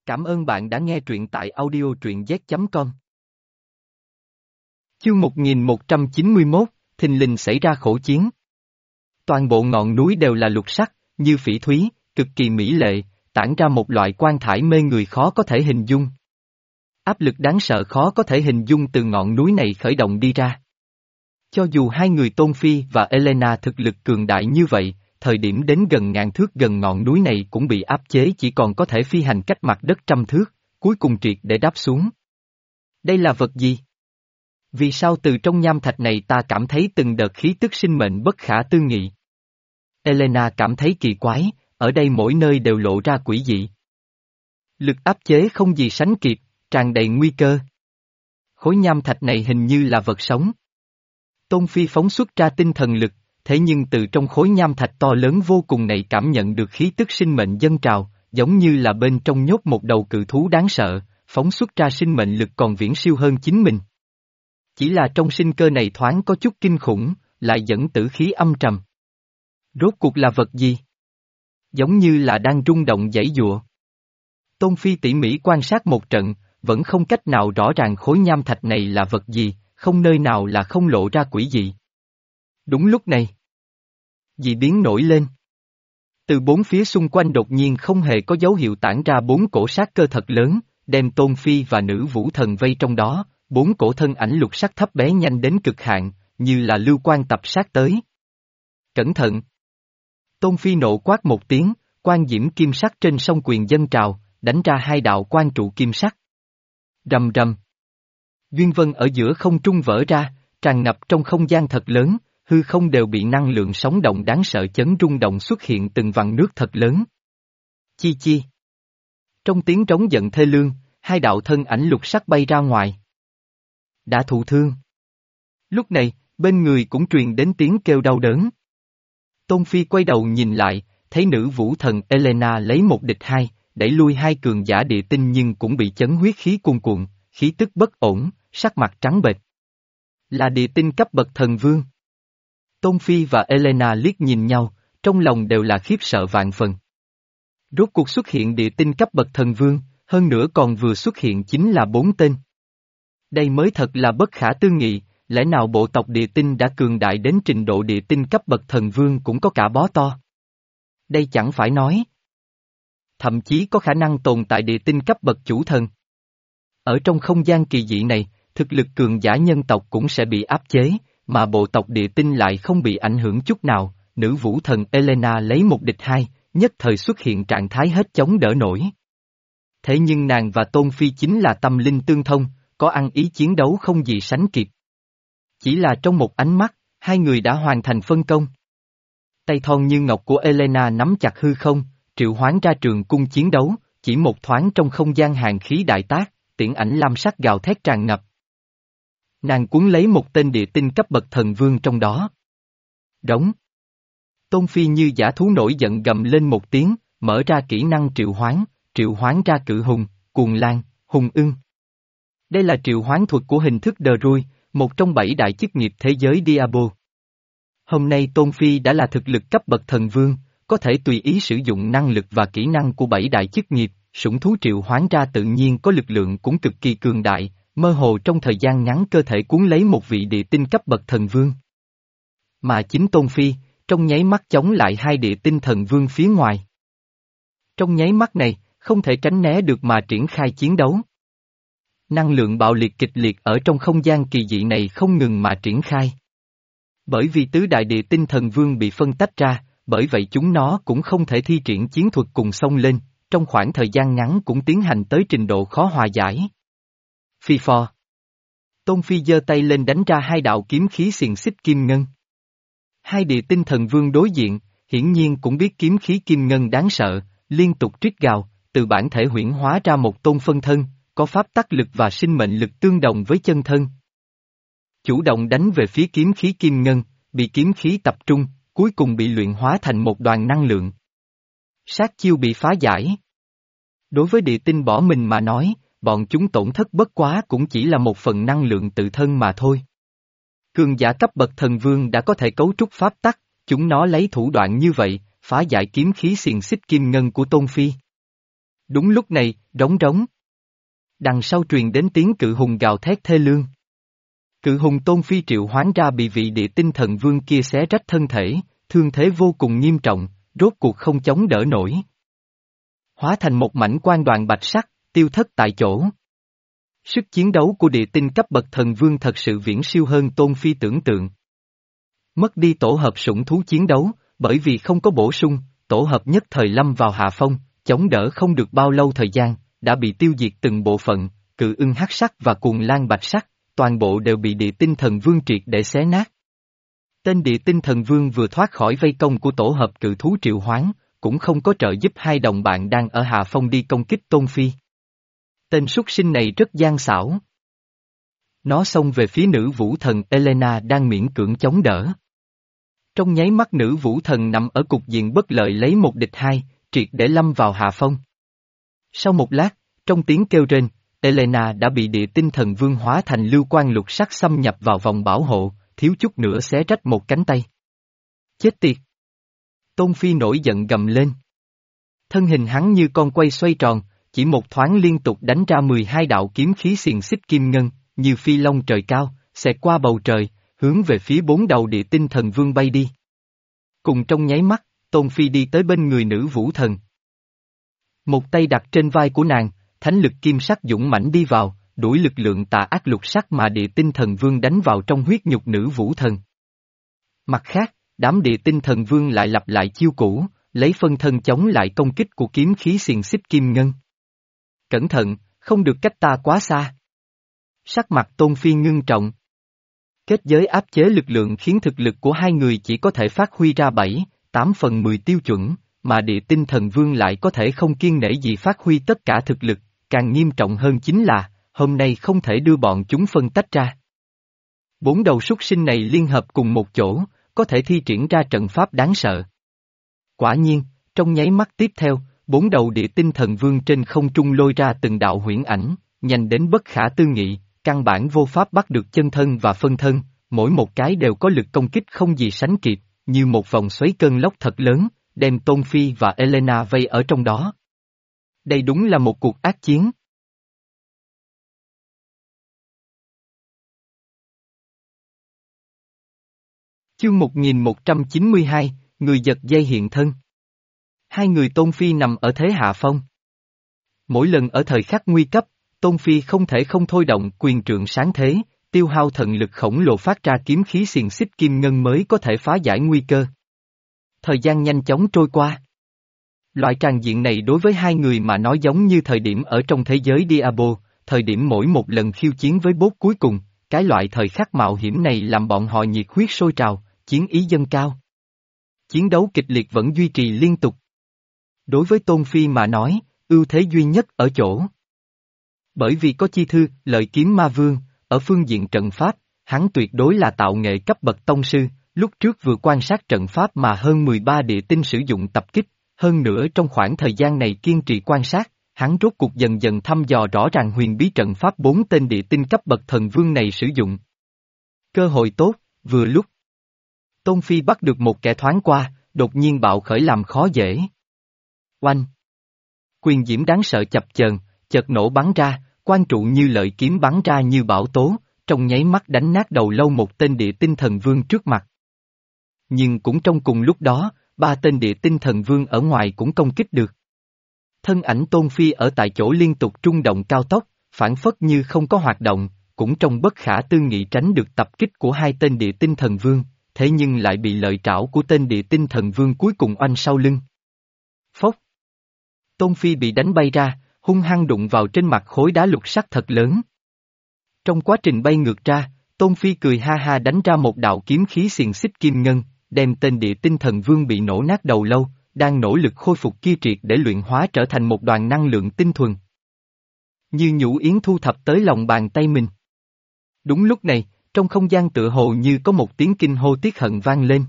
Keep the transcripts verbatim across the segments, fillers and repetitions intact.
Cảm ơn bạn đã nghe truyện tại audio truyện z chấm com. Chương một nghìn một trăm chín mươi mốt, thình lình xảy ra khổ chiến. Toàn bộ ngọn núi đều là lục sắc, như phỉ thúy, cực kỳ mỹ lệ, tản ra một loại quang thải mê người khó có thể hình dung. Áp lực đáng sợ khó có thể hình dung từ ngọn núi này khởi động đi ra. Cho dù hai người Tôn Phi và Elena thực lực cường đại như vậy, thời điểm đến gần ngàn thước gần ngọn núi này cũng bị áp chế, chỉ còn có thể phi hành cách mặt đất trăm thước, cuối cùng triệt để đáp xuống. Đây là vật gì? Vì sao từ trong nham thạch này ta cảm thấy từng đợt khí tức sinh mệnh bất khả tư nghị? Elena cảm thấy kỳ quái, ở đây mỗi nơi đều lộ ra quỷ dị. Lực áp chế không gì sánh kịp, tràn đầy nguy cơ. Khối nham thạch này hình như là vật sống. Tôn Phi phóng xuất ra tinh thần lực, thế nhưng từ trong khối nham thạch to lớn vô cùng này cảm nhận được khí tức sinh mệnh dâng trào, giống như là bên trong nhốt một đầu cự thú đáng sợ, phóng xuất ra sinh mệnh lực còn viễn siêu hơn chính mình. Chỉ là trong sinh cơ này thoáng có chút kinh khủng, lại dẫn tử khí âm trầm. Rốt cuộc là vật gì? Giống như là đang rung động giãy giụa. Tôn Phi tỉ mỉ quan sát một trận, vẫn không cách nào rõ ràng khối nham thạch này là vật gì, không nơi nào là không lộ ra quỷ dị. Đúng lúc này, dị biến nổi lên. Từ bốn phía xung quanh đột nhiên không hề có dấu hiệu tản ra bốn cổ sát cơ thật lớn, đem Tôn Phi và nữ vũ thần vây trong đó, bốn cổ thân ảnh lục sắc thấp bé nhanh đến cực hạn, như là lưu quan tập sát tới. Cẩn thận! Tôn Phi nộ quát một tiếng, quan diễm kim sắc trên sông quyền dâng trào, đánh ra hai đạo quan trụ kim sắc. Rầm rầm! Duyên vân ở giữa không trung vỡ ra, tràn ngập trong không gian thật lớn, hư không đều bị năng lượng sóng động đáng sợ chấn rung động xuất hiện từng vằn nước thật lớn. Chi chi! Trong tiếng trống giận thê lương, hai đạo thân ảnh lục sắc bay ra ngoài. Đã thụ thương. Lúc này, bên người cũng truyền đến tiếng kêu đau đớn. Tôn Phi quay đầu nhìn lại, thấy nữ vũ thần Elena lấy một địch hai, đẩy lui hai cường giả địa tinh nhưng cũng bị chấn huyết khí cuồn cuộn, khí tức bất ổn, sắc mặt trắng bệch. Là địa tinh cấp bậc thần vương. Tôn Phi và Elena liếc nhìn nhau, trong lòng đều là khiếp sợ vạn phần. Rốt cuộc xuất hiện địa tinh cấp bậc thần vương, hơn nữa còn vừa xuất hiện chính là bốn tên. Đây mới thật là bất khả tư nghị, lẽ nào bộ tộc địa tinh đã cường đại đến trình độ địa tinh cấp bậc thần vương cũng có cả bó to. Đây chẳng phải nói. Thậm chí có khả năng tồn tại địa tinh cấp bậc chủ thần. Ở trong không gian kỳ dị này, thực lực cường giả nhân tộc cũng sẽ bị áp chế, mà bộ tộc địa tinh lại không bị ảnh hưởng chút nào, nữ vũ thần Elena lấy một địch hai, nhất thời xuất hiện trạng thái hết chống đỡ nổi. Thế nhưng nàng và Tôn Phi chính là tâm linh tương thông, có ăn ý chiến đấu không gì sánh kịp. Chỉ là trong một ánh mắt, hai người đã hoàn thành phân công. Tay thon như ngọc của Elena nắm chặt hư không, triệu hoán ra trường cung chiến đấu, chỉ một thoáng trong không gian hàn khí đại tác, tiễn ảnh lam sắc gào thét tràn ngập. Nàng cuốn lấy một tên địa tinh cấp bậc thần vương trong đó. Đống. Tôn Phi như dã thú nổi giận gầm lên một tiếng, mở ra kỹ năng triệu hoán, triệu hoán ra cự hùng, cuồng lang, hùng ưng. Đây là triệu hoán thuật của hình thức đờ rui, một trong bảy đại chức nghiệp thế giới Diablo. Hôm nay Tôn Phi đã là thực lực cấp bậc thần vương, có thể tùy ý sử dụng năng lực và kỹ năng của bảy đại chức nghiệp, sủng thú triệu hoán ra tự nhiên có lực lượng cũng cực kỳ cường đại, mơ hồ trong thời gian ngắn cơ thể cuốn lấy một vị địa tinh cấp bậc thần vương. Mà chính Tôn Phi, trong nháy mắt chống lại hai địa tinh thần vương phía ngoài. Trong nháy mắt này, không thể tránh né được mà triển khai chiến đấu. Năng lượng bạo liệt kịch liệt ở trong không gian kỳ dị này không ngừng mà triển khai. Bởi vì tứ đại địa tinh thần vương bị phân tách ra, bởi vậy chúng nó cũng không thể thi triển chiến thuật cùng xông lên, trong khoảng thời gian ngắn cũng tiến hành tới trình độ khó hòa giải. Phi phò. Tôn Phi giơ tay lên đánh ra hai đạo kiếm khí xiềng xích kim ngân. Hai địa tinh thần vương đối diện, hiển nhiên cũng biết kiếm khí kim ngân đáng sợ, liên tục rít gào, từ bản thể huyễn hóa ra một tôn phân thân, có pháp tắc lực và sinh mệnh lực tương đồng với chân thân. Chủ động đánh về phía kiếm khí kim ngân, bị kiếm khí tập trung, cuối cùng bị luyện hóa thành một đoàn năng lượng. Sát chiêu bị phá giải. Đối với địa tinh bỏ mình mà nói, bọn chúng tổn thất bất quá cũng chỉ là một phần năng lượng tự thân mà thôi. Cường giả cấp bậc thần vương đã có thể cấu trúc pháp tắc, chúng nó lấy thủ đoạn như vậy, phá giải kiếm khí xiềng xích kim ngân của Tôn Phi. Đúng lúc này, rống rống. Đằng sau truyền đến tiếng cự hùng gào thét thê lương. Cự hùng Tôn Phi triệu hoán ra bị vị địa tinh thần vương kia xé rách thân thể, thương thế vô cùng nghiêm trọng, rốt cuộc không chống đỡ nổi. Hóa thành một mảnh quang đoàn bạch sắc, tiêu thất tại chỗ. Sức chiến đấu của địa tinh cấp bậc thần vương thật sự viễn siêu hơn Tôn Phi tưởng tượng. Mất đi tổ hợp sủng thú chiến đấu, bởi vì không có bổ sung, tổ hợp nhất thời lâm vào hạ phong, chống đỡ không được bao lâu thời gian, đã bị tiêu diệt từng bộ phận, cự ưng hắc sắc và cuồng lang bạch sắc, toàn bộ đều bị địa tinh thần vương triệt để xé nát. Tên địa tinh thần vương vừa thoát khỏi vây công của tổ hợp cự thú triệu hoán, cũng không có trợ giúp hai đồng bạn đang ở hạ phong đi công kích Tôn Phi. Tên súc sinh này rất gian xảo. Nó xông về phía nữ vũ thần Elena đang miễn cưỡng chống đỡ. Trong nháy mắt nữ vũ thần nằm ở cục diện bất lợi lấy một địch hai, triệt để lâm vào hạ phong. Sau một lát, trong tiếng kêu rên, Elena đã bị địa tinh thần vương hóa thành lưu quang lục sắc xâm nhập vào vòng bảo hộ, thiếu chút nữa xé rách một cánh tay. Chết tiệt! Tôn Phi nổi giận gầm lên. Thân hình hắn như con quay xoay tròn, chỉ một thoáng liên tục đánh ra mười hai đạo kiếm khí xiềng xích kim ngân, như phi long trời cao, xẹt qua bầu trời, hướng về phía bốn đầu địa tinh thần vương bay đi. Cùng trong nháy mắt, Tôn Phi đi tới bên người nữ vũ thần. Một tay đặt trên vai của nàng, thánh lực kim sắc dũng mãnh đi vào, đuổi lực lượng tà ác lục sắc mà địa tinh thần vương đánh vào trong huyết nhục nữ vũ thần. Mặt khác, đám địa tinh thần vương lại lặp lại chiêu cũ, lấy phân thân chống lại công kích của kiếm khí xiềng xích kim ngân. Cẩn thận, không được cách ta quá xa. Sắc mặt Tôn Phi ngưng trọng. Kết giới áp chế lực lượng khiến thực lực của hai người chỉ có thể phát huy ra bảy, tám phần mười tiêu chuẩn, mà địa tinh thần vương lại có thể không kiêng nể gì phát huy tất cả thực lực, càng nghiêm trọng hơn chính là, hôm nay không thể đưa bọn chúng phân tách ra. Bốn đầu súc sinh này liên hợp cùng một chỗ, có thể thi triển ra trận pháp đáng sợ. Quả nhiên, trong nháy mắt tiếp theo, bốn đầu địa tinh thần vương trên không trung lôi ra từng đạo huyễn ảnh, nhanh đến bất khả tư nghị, căn bản vô pháp bắt được chân thân và phân thân, mỗi một cái đều có lực công kích không gì sánh kịp, như một vòng xoáy cơn lốc thật lớn, đem Tôn Phi và Elena vây ở trong đó. Đây đúng là một cuộc ác chiến. Chương một nghìn một trăm chín mươi hai, người giật dây hiện thân. Hai người Tôn Phi nằm ở thế hạ phong. Mỗi lần ở thời khắc nguy cấp, Tôn Phi không thể không thôi động quyền trượng sáng thế, tiêu hao thần lực khổng lồ phát ra kiếm khí xiềng xích kim ngân mới có thể phá giải nguy cơ. Thời gian nhanh chóng trôi qua. Loại tràng diện này đối với hai người mà nói giống như thời điểm ở trong thế giới Diablo, thời điểm mỗi một lần khiêu chiến với boss cuối cùng, cái loại thời khắc mạo hiểm này làm bọn họ nhiệt huyết sôi trào, chiến ý dâng cao. Chiến đấu kịch liệt vẫn duy trì liên tục. Đối với Tôn Phi mà nói, ưu thế duy nhất ở chỗ. Bởi vì có chi thư, lợi kiếm ma vương, ở phương diện trận pháp, hắn tuyệt đối là tạo nghệ cấp bậc tông sư, lúc trước vừa quan sát trận pháp mà hơn mười ba địa tinh sử dụng tập kích, hơn nữa trong khoảng thời gian này kiên trì quan sát, hắn rốt cuộc dần dần thăm dò rõ ràng huyền bí trận pháp bốn tên địa tinh cấp bậc thần vương này sử dụng. Cơ hội tốt, vừa lúc. Tôn Phi bắt được một kẻ thoáng qua, đột nhiên bạo khởi làm khó dễ. Oanh! Quyền diễm đáng sợ chập chờn, chợt nổ bắn ra, quan trụ như lợi kiếm bắn ra như bão tố, trong nháy mắt đánh nát đầu lâu một tên địa tinh thần vương trước mặt. Nhưng cũng trong cùng lúc đó, ba tên địa tinh thần vương ở ngoài cũng công kích được. Thân ảnh Tôn Phi ở tại chỗ liên tục trung động cao tốc, phản phất như không có hoạt động, cũng trong bất khả tư nghị tránh được tập kích của hai tên địa tinh thần vương, thế nhưng lại bị lợi trảo của tên địa tinh thần vương cuối cùng oanh sau lưng. Phốc! Tôn Phi bị đánh bay ra, hung hăng đụng vào trên mặt khối đá lục sắc thật lớn. Trong quá trình bay ngược ra, Tôn Phi cười ha ha đánh ra một đạo kiếm khí xiềng xích kim ngân, đem tên địa tinh thần vương bị nổ nát đầu lâu, đang nỗ lực khôi phục kia triệt để luyện hóa trở thành một đoàn năng lượng tinh thuần. Như nhũ yến thu thập tới lòng bàn tay mình. Đúng lúc này, trong không gian tựa hồ như có một tiếng kinh hô tiếc hận vang lên.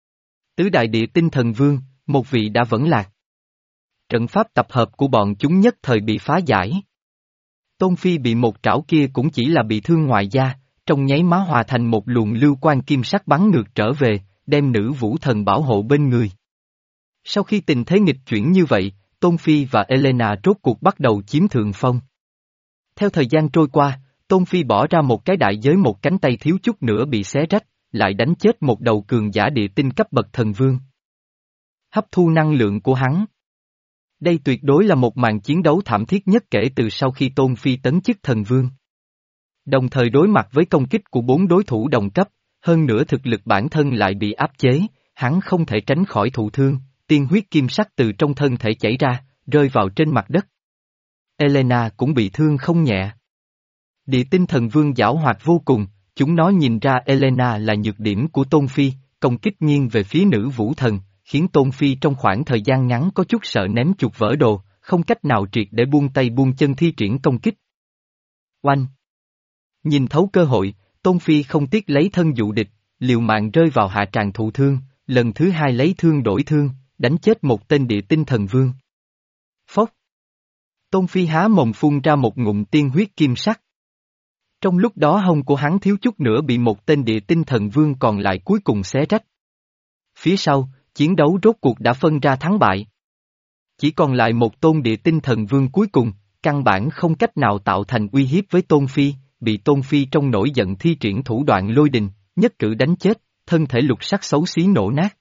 Tứ đại địa tinh thần vương, một vị đã vẫn lạc. Trận pháp tập hợp của bọn chúng nhất thời bị phá giải. Tôn Phi bị một trảo kia cũng chỉ là bị thương ngoài da, trong nháy má hòa thành một luồng lưu quang kim sắc bắn ngược trở về, đem nữ vũ thần bảo hộ bên người. Sau khi tình thế nghịch chuyển như vậy, Tôn Phi và Elena rốt cuộc bắt đầu chiếm thượng phong. Theo thời gian trôi qua, Tôn Phi bỏ ra một cái đại giới, một cánh tay thiếu chút nữa bị xé rách, lại đánh chết một đầu cường giả địa tinh cấp bậc thần vương. Hấp thu năng lượng của hắn. Đây tuyệt đối là một màn chiến đấu thảm thiết nhất kể từ sau khi Tôn Phi tấn chức thần vương. Đồng thời đối mặt với công kích của bốn đối thủ đồng cấp, hơn nữa thực lực bản thân lại bị áp chế, hắn không thể tránh khỏi thụ thương, tiên huyết kim sắc từ trong thân thể chảy ra, rơi vào trên mặt đất. Elena cũng bị thương không nhẹ. Địa tinh thần vương giảo hoạt vô cùng, chúng nó nhìn ra Elena là nhược điểm của Tôn Phi, công kích nghiêng về phía nữ vũ thần, khiến Tôn Phi trong khoảng thời gian ngắn có chút sợ ném chuột vỡ đồ, không cách nào triệt để buông tay buông chân thi triển công kích. Oanh! Nhìn thấu cơ hội, Tôn Phi không tiếc lấy thân dụ địch, liều mạng rơi vào hạ tràng thụ thương, lần thứ hai lấy thương đổi thương, đánh chết một tên địa tinh thần vương. Phốc! Tôn Phi há mồm phun ra một ngụm tiên huyết kim sắc. Trong lúc đó hông của hắn thiếu chút nữa bị một tên địa tinh thần vương còn lại cuối cùng xé rách. Phía sau, chiến đấu rốt cuộc đã phân ra thắng bại. Chỉ còn lại một tôn địa tinh thần vương cuối cùng, căn bản không cách nào tạo thành uy hiếp với Tôn Phi, bị Tôn Phi trong nổi giận thi triển thủ đoạn lôi đình, nhất cử đánh chết, thân thể lục sắc xấu xí nổ nát.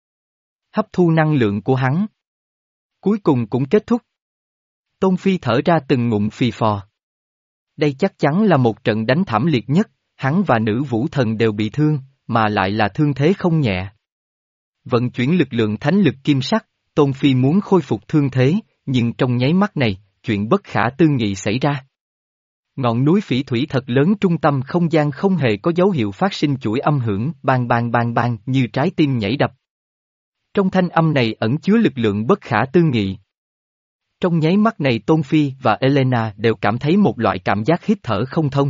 Hấp thu năng lượng của hắn. Cuối cùng cũng kết thúc. Tôn Phi thở ra từng ngụm phì phò. Đây chắc chắn là một trận đánh thảm liệt nhất, hắn và nữ vũ thần đều bị thương, mà lại là thương thế không nhẹ. Vận chuyển lực lượng thánh lực kim sắc, Tôn Phi muốn khôi phục thương thế, nhưng trong nháy mắt này, chuyện bất khả tư nghị xảy ra. Ngọn núi phỉ thủy thật lớn trung tâm không gian không hề có dấu hiệu phát sinh chuỗi âm hưởng bang bang bang bang như trái tim nhảy đập. Trong thanh âm này ẩn chứa lực lượng bất khả tư nghị. Trong nháy mắt này Tôn Phi và Elena đều cảm thấy một loại cảm giác hít thở không thông.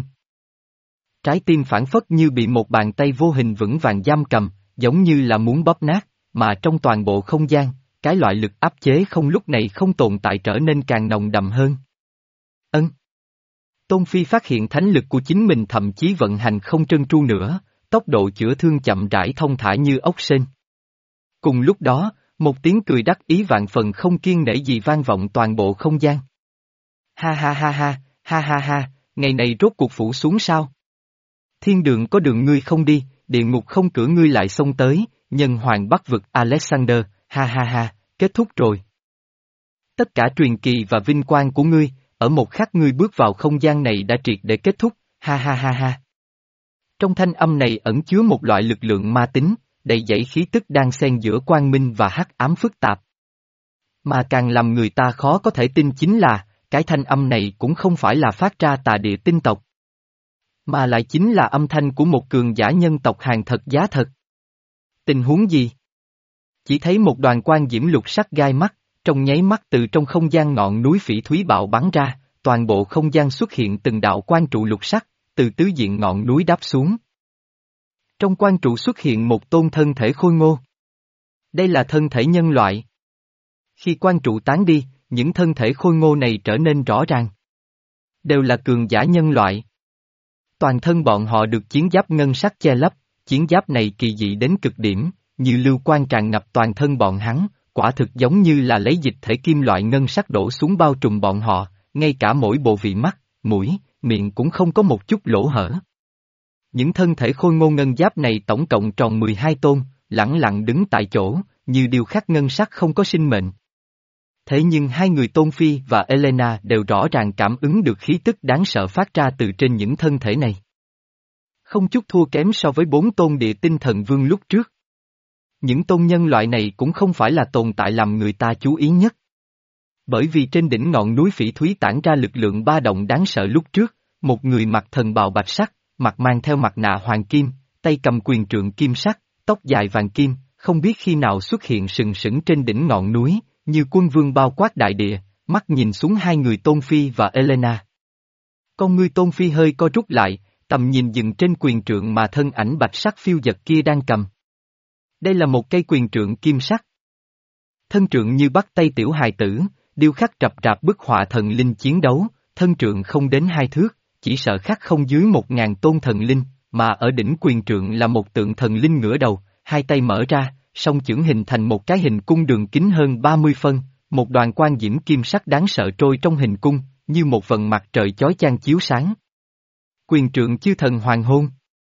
Trái tim phản phất như bị một bàn tay vô hình vững vàng giam cầm, giống như là muốn bóp nát, mà trong toàn bộ không gian, cái loại lực áp chế không lúc này không tồn tại trở nên càng nồng đậm hơn. Ân. Tôn Phi phát hiện thánh lực của chính mình thậm chí vận hành không trơn tru nữa, tốc độ chữa thương chậm rãi thông thả như ốc sên. Cùng lúc đó, một tiếng cười đắc ý vạn phần không kiêng nể gì vang vọng toàn bộ không gian. Ha ha ha ha, ha ha ha, ngày này rốt cuộc phủ xuống sao? Thiên đường có đường ngươi không đi, địa ngục không cửa ngươi lại xông tới, nhân hoàng bắc vực Alexander, ha ha ha, kết thúc rồi. Tất cả truyền kỳ và vinh quang của ngươi, ở một khắc ngươi bước vào không gian này đã triệt để kết thúc, ha ha ha ha. Trong thanh âm này ẩn chứa một loại lực lượng ma tính, đầy dẫy khí tức đang xen giữa quang minh và hắc ám phức tạp. Mà càng làm người ta khó có thể tin chính là, cái thanh âm này cũng không phải là phát ra tà địa tinh tộc, mà lại chính là âm thanh của một cường giả nhân tộc hàng thật giá thật. Tình huống gì? Chỉ thấy một đoàn quang diễm lục sắc gai mắt, trong nháy mắt từ trong không gian ngọn núi phỉ thúy bạo bắn ra, toàn bộ không gian xuất hiện từng đạo quang trụ lục sắc, từ tứ diện ngọn núi đáp xuống. Trong quang trụ xuất hiện một tôn thân thể khôi ngô. Đây là thân thể nhân loại. Khi quang trụ tán đi, những thân thể khôi ngô này trở nên rõ ràng. Đều là cường giả nhân loại. Toàn thân bọn họ được chiến giáp ngân sắc che lấp, chiến giáp này kỳ dị đến cực điểm, như lưu quang tràn ngập toàn thân bọn hắn, quả thực giống như là lấy dịch thể kim loại ngân sắc đổ xuống bao trùm bọn họ, ngay cả mỗi bộ vị mắt, mũi, miệng cũng không có một chút lỗ hở. Những thân thể khôi ngô ngân giáp này tổng cộng tròn mười hai tôn, lẳng lặng đứng tại chỗ, như điêu khắc ngân sắc không có sinh mệnh. Thế nhưng hai người Tôn Phi và Elena đều rõ ràng cảm ứng được khí tức đáng sợ phát ra từ trên những thân thể này. Không chút thua kém so với bốn tôn địa tinh thần vương lúc trước. Những tôn nhân loại này cũng không phải là tồn tại làm người ta chú ý nhất. Bởi vì trên đỉnh ngọn núi phỉ thúy tản ra lực lượng ba động đáng sợ lúc trước, một người mặc thần bào bạch sắc, mặt mang theo mặt nạ hoàng kim, tay cầm quyền trượng kim sắc, tóc dài vàng kim, không biết khi nào xuất hiện sừng sững trên đỉnh ngọn núi, như quân vương bao quát đại địa, mắt nhìn xuống hai người Tôn Phi và Elena. Con ngươi Tôn Phi hơi co rút lại, tầm nhìn dừng trên quyền trượng mà thân ảnh bạch sắc phiêu dật kia đang cầm. Đây là một cây quyền trượng kim sắc. Thân trượng như bắt tay tiểu hài tử, điêu khắc rập rạp bức họa thần linh chiến đấu, thân trượng không đến hai thước, chỉ sợ khắc không dưới một ngàn tôn thần linh, mà ở đỉnh quyền trượng là một tượng thần linh ngửa đầu, hai tay mở ra, song chưởng hình thành một cái hình cung đường kính hơn ba mươi phân, một đoàn quang diễm kim sắc đáng sợ trôi trong hình cung, như một vầng mặt trời chói chang chiếu sáng. Quyền trượng chư thần hoàng hôn.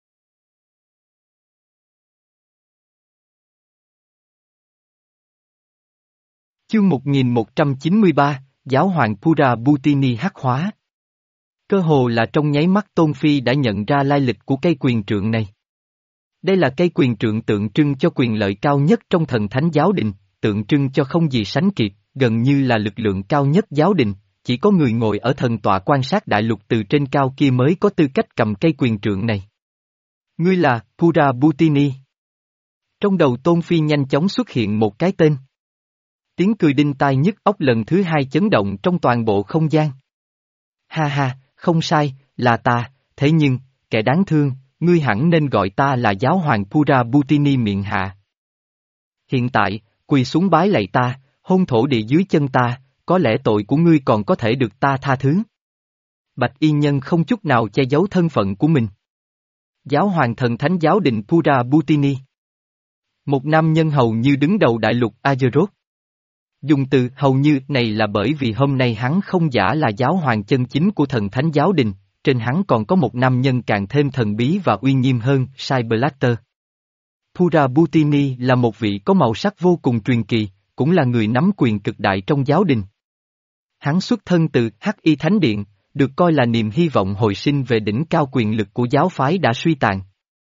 Chương một nghìn một trăm chín mươi ba, Giáo hoàng Pura Butini hắc hóa. Cơ hồ là trong nháy mắt Tôn Phi đã nhận ra lai lịch của cây quyền trượng này. Đây là cây quyền trượng tượng trưng cho quyền lợi cao nhất trong thần thánh giáo đình, tượng trưng cho không gì sánh kịp, gần như là lực lượng cao nhất giáo đình, chỉ có người ngồi ở thần tọa quan sát đại lục từ trên cao kia mới có tư cách cầm cây quyền trượng này. Ngươi là Pura Butini. Trong đầu Tôn Phi nhanh chóng xuất hiện một cái tên. Tiếng cười đinh tai nhức óc lần thứ hai chấn động trong toàn bộ không gian. Ha ha, không sai, là ta, thế nhưng, kẻ đáng thương, ngươi hẳn nên gọi ta là giáo hoàng Pura Butini miệng hạ. Hiện tại, quỳ xuống bái lạy ta, hôn thổ địa dưới chân ta, có lẽ tội của ngươi còn có thể được ta tha thứ. Bạch y nhân không chút nào che giấu thân phận của mình. Giáo hoàng thần thánh giáo đình Pura Butini. Một nam nhân hầu như đứng đầu đại lục Azeroth. Dùng từ hầu như này là bởi vì hôm nay hắn không giả là giáo hoàng chân chính của thần thánh giáo đình, trên hắn còn có một nam nhân càng thêm thần bí và uy nghiêm hơn, Cyberlaster. Pura Butini là một vị có màu sắc vô cùng truyền kỳ, cũng là người nắm quyền cực đại trong giáo đình. Hắn xuất thân từ Hắc Y Thánh Điện, được coi là niềm hy vọng hồi sinh về đỉnh cao quyền lực của giáo phái đã suy tàn.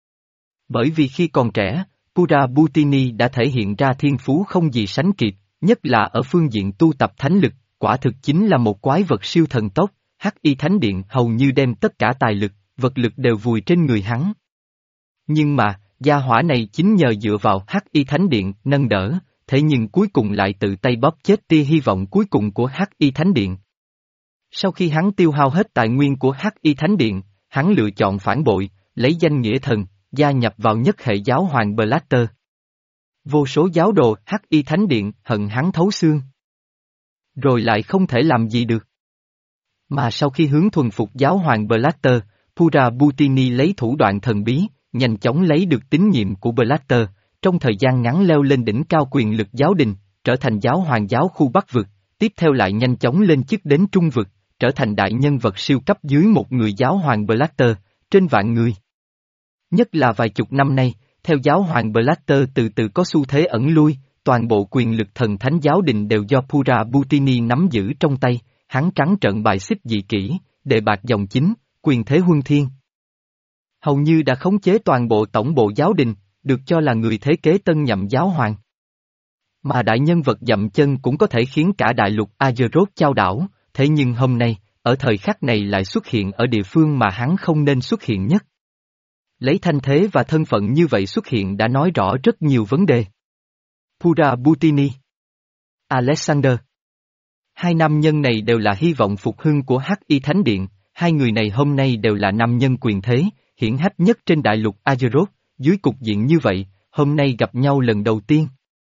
Bởi vì khi còn trẻ, Pura Butini đã thể hiện ra thiên phú không gì sánh kịp, nhất là ở phương diện tu tập thánh lực, quả thực chính là một quái vật siêu thần tốc. Hắc Y Thánh Điện hầu như đem tất cả tài lực, vật lực đều vùi trên người hắn. Nhưng mà, gia hỏa này chính nhờ dựa vào Hắc Y Thánh Điện nâng đỡ, thế nhưng cuối cùng lại tự tay bóp chết tia hy vọng cuối cùng của Hắc Y Thánh Điện. Sau khi hắn tiêu hao hết tài nguyên của Hắc Y Thánh Điện, hắn lựa chọn phản bội, lấy danh nghĩa thần, gia nhập vào nhất hệ giáo hoàng Blaster. Vô số giáo đồ Hắc Y Thánh Điện hận hắn thấu xương. Rồi lại không thể làm gì được. Mà sau khi hướng thuần phục giáo hoàng Blaster, Pura Butini lấy thủ đoạn thần bí, nhanh chóng lấy được tín nhiệm của Blaster, trong thời gian ngắn leo lên đỉnh cao quyền lực giáo đình, trở thành giáo hoàng giáo khu Bắc vực, tiếp theo lại nhanh chóng lên chức đến Trung vực, trở thành đại nhân vật siêu cấp dưới một người giáo hoàng Blaster, trên vạn người. Nhất là vài chục năm nay, theo giáo hoàng Blaster từ từ có xu thế ẩn lui, toàn bộ quyền lực thần thánh giáo đình đều do Pura Butini nắm giữ trong tay. Hắn trắng trợn bài xích dị kỷ, đề bạt dòng chính, quyền thế huân thiên. Hầu như đã khống chế toàn bộ tổng bộ giáo đình, được cho là người thế kế tân nhậm giáo hoàng. Mà đại nhân vật dậm chân cũng có thể khiến cả đại lục Azeroth chao đảo, thế nhưng hôm nay, ở thời khắc này lại xuất hiện ở địa phương mà hắn không nên xuất hiện nhất. Lấy thanh thế và thân phận như vậy xuất hiện đã nói rõ rất nhiều vấn đề. Pura Butini, Alexander. Hai nam nhân này đều là hy vọng phục hưng của Hắc Y Thánh Điện, hai người này hôm nay đều là nam nhân quyền thế, hiển hách nhất trên đại lục Azeroth, dưới cục diện như vậy, hôm nay gặp nhau lần đầu tiên.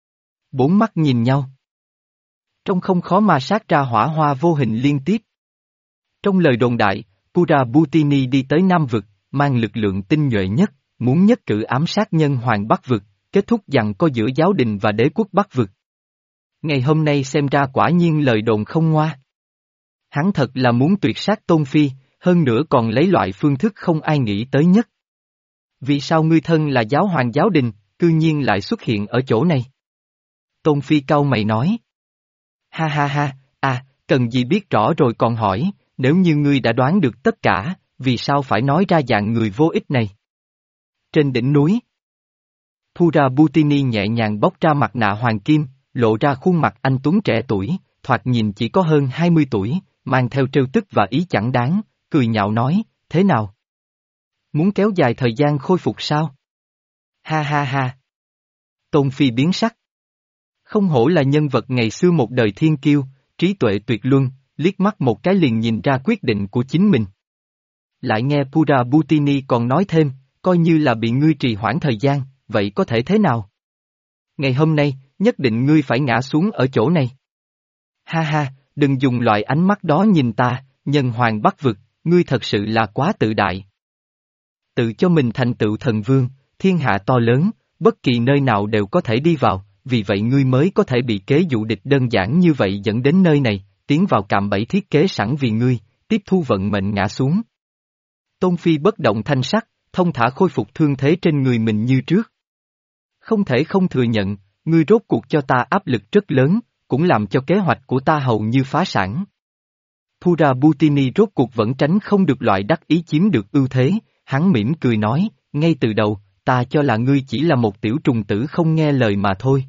Bốn mắt nhìn nhau. Trong không khó mà sát ra hỏa hoa vô hình liên tiếp. Trong lời đồn đại, Pura Butini đi tới Nam Vực, mang lực lượng tinh nhuệ nhất, muốn nhất cử ám sát nhân hoàng Bắc Vực, kết thúc giằng co giữa giáo đình và đế quốc Bắc Vực. Ngày hôm nay xem ra quả nhiên lời đồn không ngoa. Hắn thật là muốn tuyệt sát Tôn Phi, hơn nữa còn lấy loại phương thức không ai nghĩ tới nhất. Vì sao ngươi thân là giáo hoàng giáo đình, cư nhiên lại xuất hiện ở chỗ này? Tôn Phi cau mày nói. Ha ha ha, à, cần gì biết rõ rồi còn hỏi, nếu như ngươi đã đoán được tất cả, vì sao phải nói ra dạng người vô ích này? Trên đỉnh núi, Pura Butini nhẹ nhàng bóc ra mặt nạ hoàng kim, lộ ra khuôn mặt anh tuấn trẻ tuổi, thoạt nhìn chỉ có hơn hai mươi tuổi, mang theo trêu tức và ý chẳng đáng, cười nhạo nói, thế nào? Muốn kéo dài thời gian khôi phục sao? Ha ha ha. Tôn Phi biến sắc. Không hổ là nhân vật ngày xưa một đời thiên kiêu, trí tuệ tuyệt luân, liếc mắt một cái liền nhìn ra quyết định của chính mình. Lại nghe Pura Butini còn nói thêm, coi như là bị ngươi trì hoãn thời gian, vậy có thể thế nào? Ngày hôm nay, nhất định ngươi phải ngã xuống ở chỗ này. Ha ha, đừng dùng loại ánh mắt đó nhìn ta, nhân hoàng Bắc Vực, ngươi thật sự là quá tự đại. Tự cho mình thành tựu thần vương, thiên hạ to lớn, bất kỳ nơi nào đều có thể đi vào, vì vậy ngươi mới có thể bị kế dụ địch đơn giản như vậy dẫn đến nơi này, tiến vào cạm bẫy thiết kế sẵn vì ngươi, tiếp thu vận mệnh ngã xuống. Tôn Phi bất động thanh sắc, thông thả khôi phục thương thế trên người mình như trước. Không thể không thừa nhận, ngươi rốt cuộc cho ta áp lực rất lớn, cũng làm cho kế hoạch của ta hầu như phá sản. Pura Butini rốt cuộc vẫn tránh không được loại đắc ý chiếm được ưu thế, hắn mỉm cười nói, ngay từ đầu, ta cho là ngươi chỉ là một tiểu trùng tử không nghe lời mà thôi.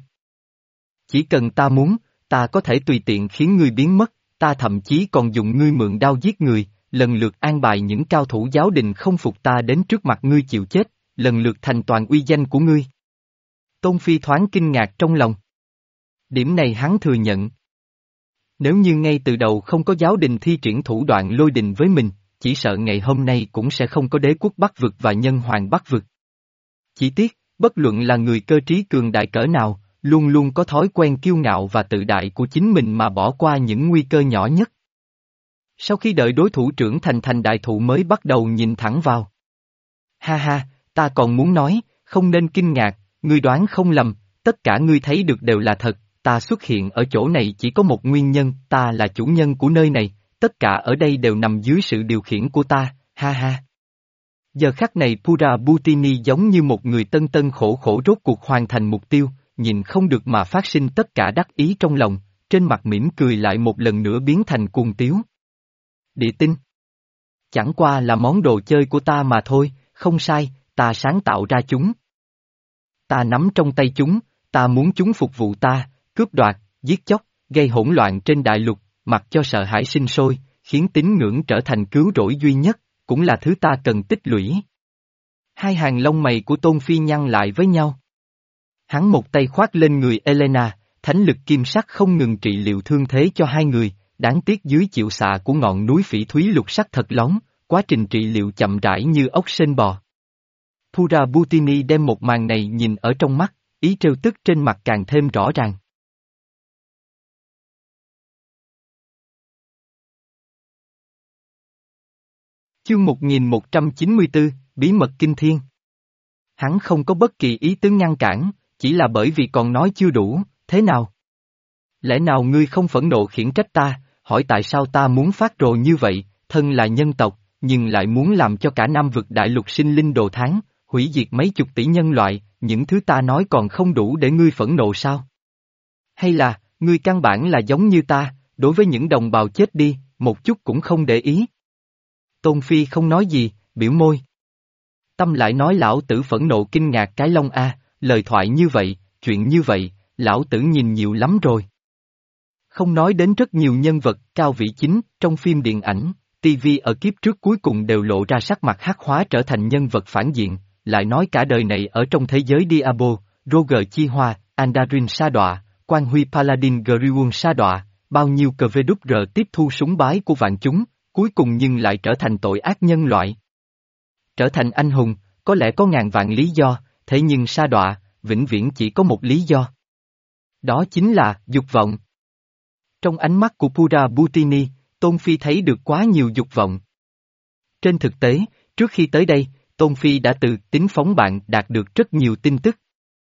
Chỉ cần ta muốn, ta có thể tùy tiện khiến ngươi biến mất, ta thậm chí còn dùng ngươi mượn đao giết người, lần lượt an bài những cao thủ giáo đình không phục ta đến trước mặt ngươi chịu chết, lần lượt thành toàn uy danh của ngươi. Tôn Phi thoáng kinh ngạc trong lòng. Điểm này hắn thừa nhận. Nếu như ngay từ đầu không có giáo đình thi triển thủ đoạn lôi đình với mình, chỉ sợ ngày hôm nay cũng sẽ không có đế quốc Bắc vực và nhân hoàng Bắc vực. Chỉ tiếc, bất luận là người cơ trí cường đại cỡ nào, luôn luôn có thói quen kiêu ngạo và tự đại của chính mình mà bỏ qua những nguy cơ nhỏ nhất. Sau khi đợi đối thủ trưởng thành thành đại thụ mới bắt đầu nhìn thẳng vào. Ha ha, ta còn muốn nói, không nên kinh ngạc, ngươi đoán không lầm, tất cả ngươi thấy được đều là thật, ta xuất hiện ở chỗ này chỉ có một nguyên nhân, ta là chủ nhân của nơi này, tất cả ở đây đều nằm dưới sự điều khiển của ta, ha ha. Giờ khắc này Pura Butini giống như một người tân tân khổ khổ rốt cuộc hoàn thành mục tiêu, nhìn không được mà phát sinh tất cả đắc ý trong lòng, trên mặt mỉm cười lại một lần nữa biến thành cuồng tiếu. Địa tinh. Chẳng qua là món đồ chơi của ta mà thôi, không sai, ta sáng tạo ra chúng. Ta nắm trong tay chúng, ta muốn chúng phục vụ ta, cướp đoạt, giết chóc, gây hỗn loạn trên đại lục, mặc cho sợ hãi sinh sôi, khiến tín ngưỡng trở thành cứu rỗi duy nhất, cũng là thứ ta cần tích lũy. Hai hàng lông mày của Tôn Phi nhăn lại với nhau. Hắn một tay khoác lên người Elena, thánh lực kim sắc không ngừng trị liệu thương thế cho hai người, đáng tiếc dưới chịu xạ của ngọn núi phỉ thúy lục sắc thật lóng, quá trình trị liệu chậm rãi như ốc sên bò. Pura Butini đem một màn này nhìn ở trong mắt, ý trêu tức trên mặt càng thêm rõ ràng. Chương một nghìn một trăm chín mươi tư, Bí mật kinh thiên. Hắn không có bất kỳ ý tứ ngăn cản, chỉ là bởi vì còn nói chưa đủ, thế nào? Lẽ nào ngươi không phẫn nộ khiển trách ta, hỏi tại sao ta muốn phát rồ như vậy, thân là nhân tộc, nhưng lại muốn làm cho cả Nam vực đại lục sinh linh đồ tháng, hủy diệt mấy chục tỷ nhân loại, những thứ ta nói còn không đủ để ngươi phẫn nộ sao? Hay là, ngươi căn bản là giống như ta, đối với những đồng bào chết đi, một chút cũng không để ý? Tôn Phi không nói gì, biểu môi. Tâm lại nói lão tử phẫn nộ kinh ngạc cái lông a, lời thoại như vậy, chuyện như vậy, lão tử nhìn nhiều lắm rồi. Không nói đến rất nhiều nhân vật cao vĩ chính, trong phim điện ảnh, ti vi ở kiếp trước cuối cùng đều lộ ra sắc mặt hắc hóa trở thành nhân vật phản diện, lại nói cả đời này ở trong thế giới Diablo, Roger Chi Hoa, Andarin sa đọa, Quan Huy Paladin Gryuon sa đọa, bao nhiêu cờ vê đúc rờ tiếp thu súng bái của vạn chúng, cuối cùng nhưng lại trở thành tội ác nhân loại. Trở thành anh hùng, có lẽ có ngàn vạn lý do, thế nhưng sa đọa, vĩnh viễn chỉ có một lý do. Đó chính là, dục vọng. Trong ánh mắt của Pura Butini, Tôn Phi thấy được quá nhiều dục vọng. Trên thực tế, trước khi tới đây, Tôn Phi đã từ tính phóng bạn đạt được rất nhiều tin tức.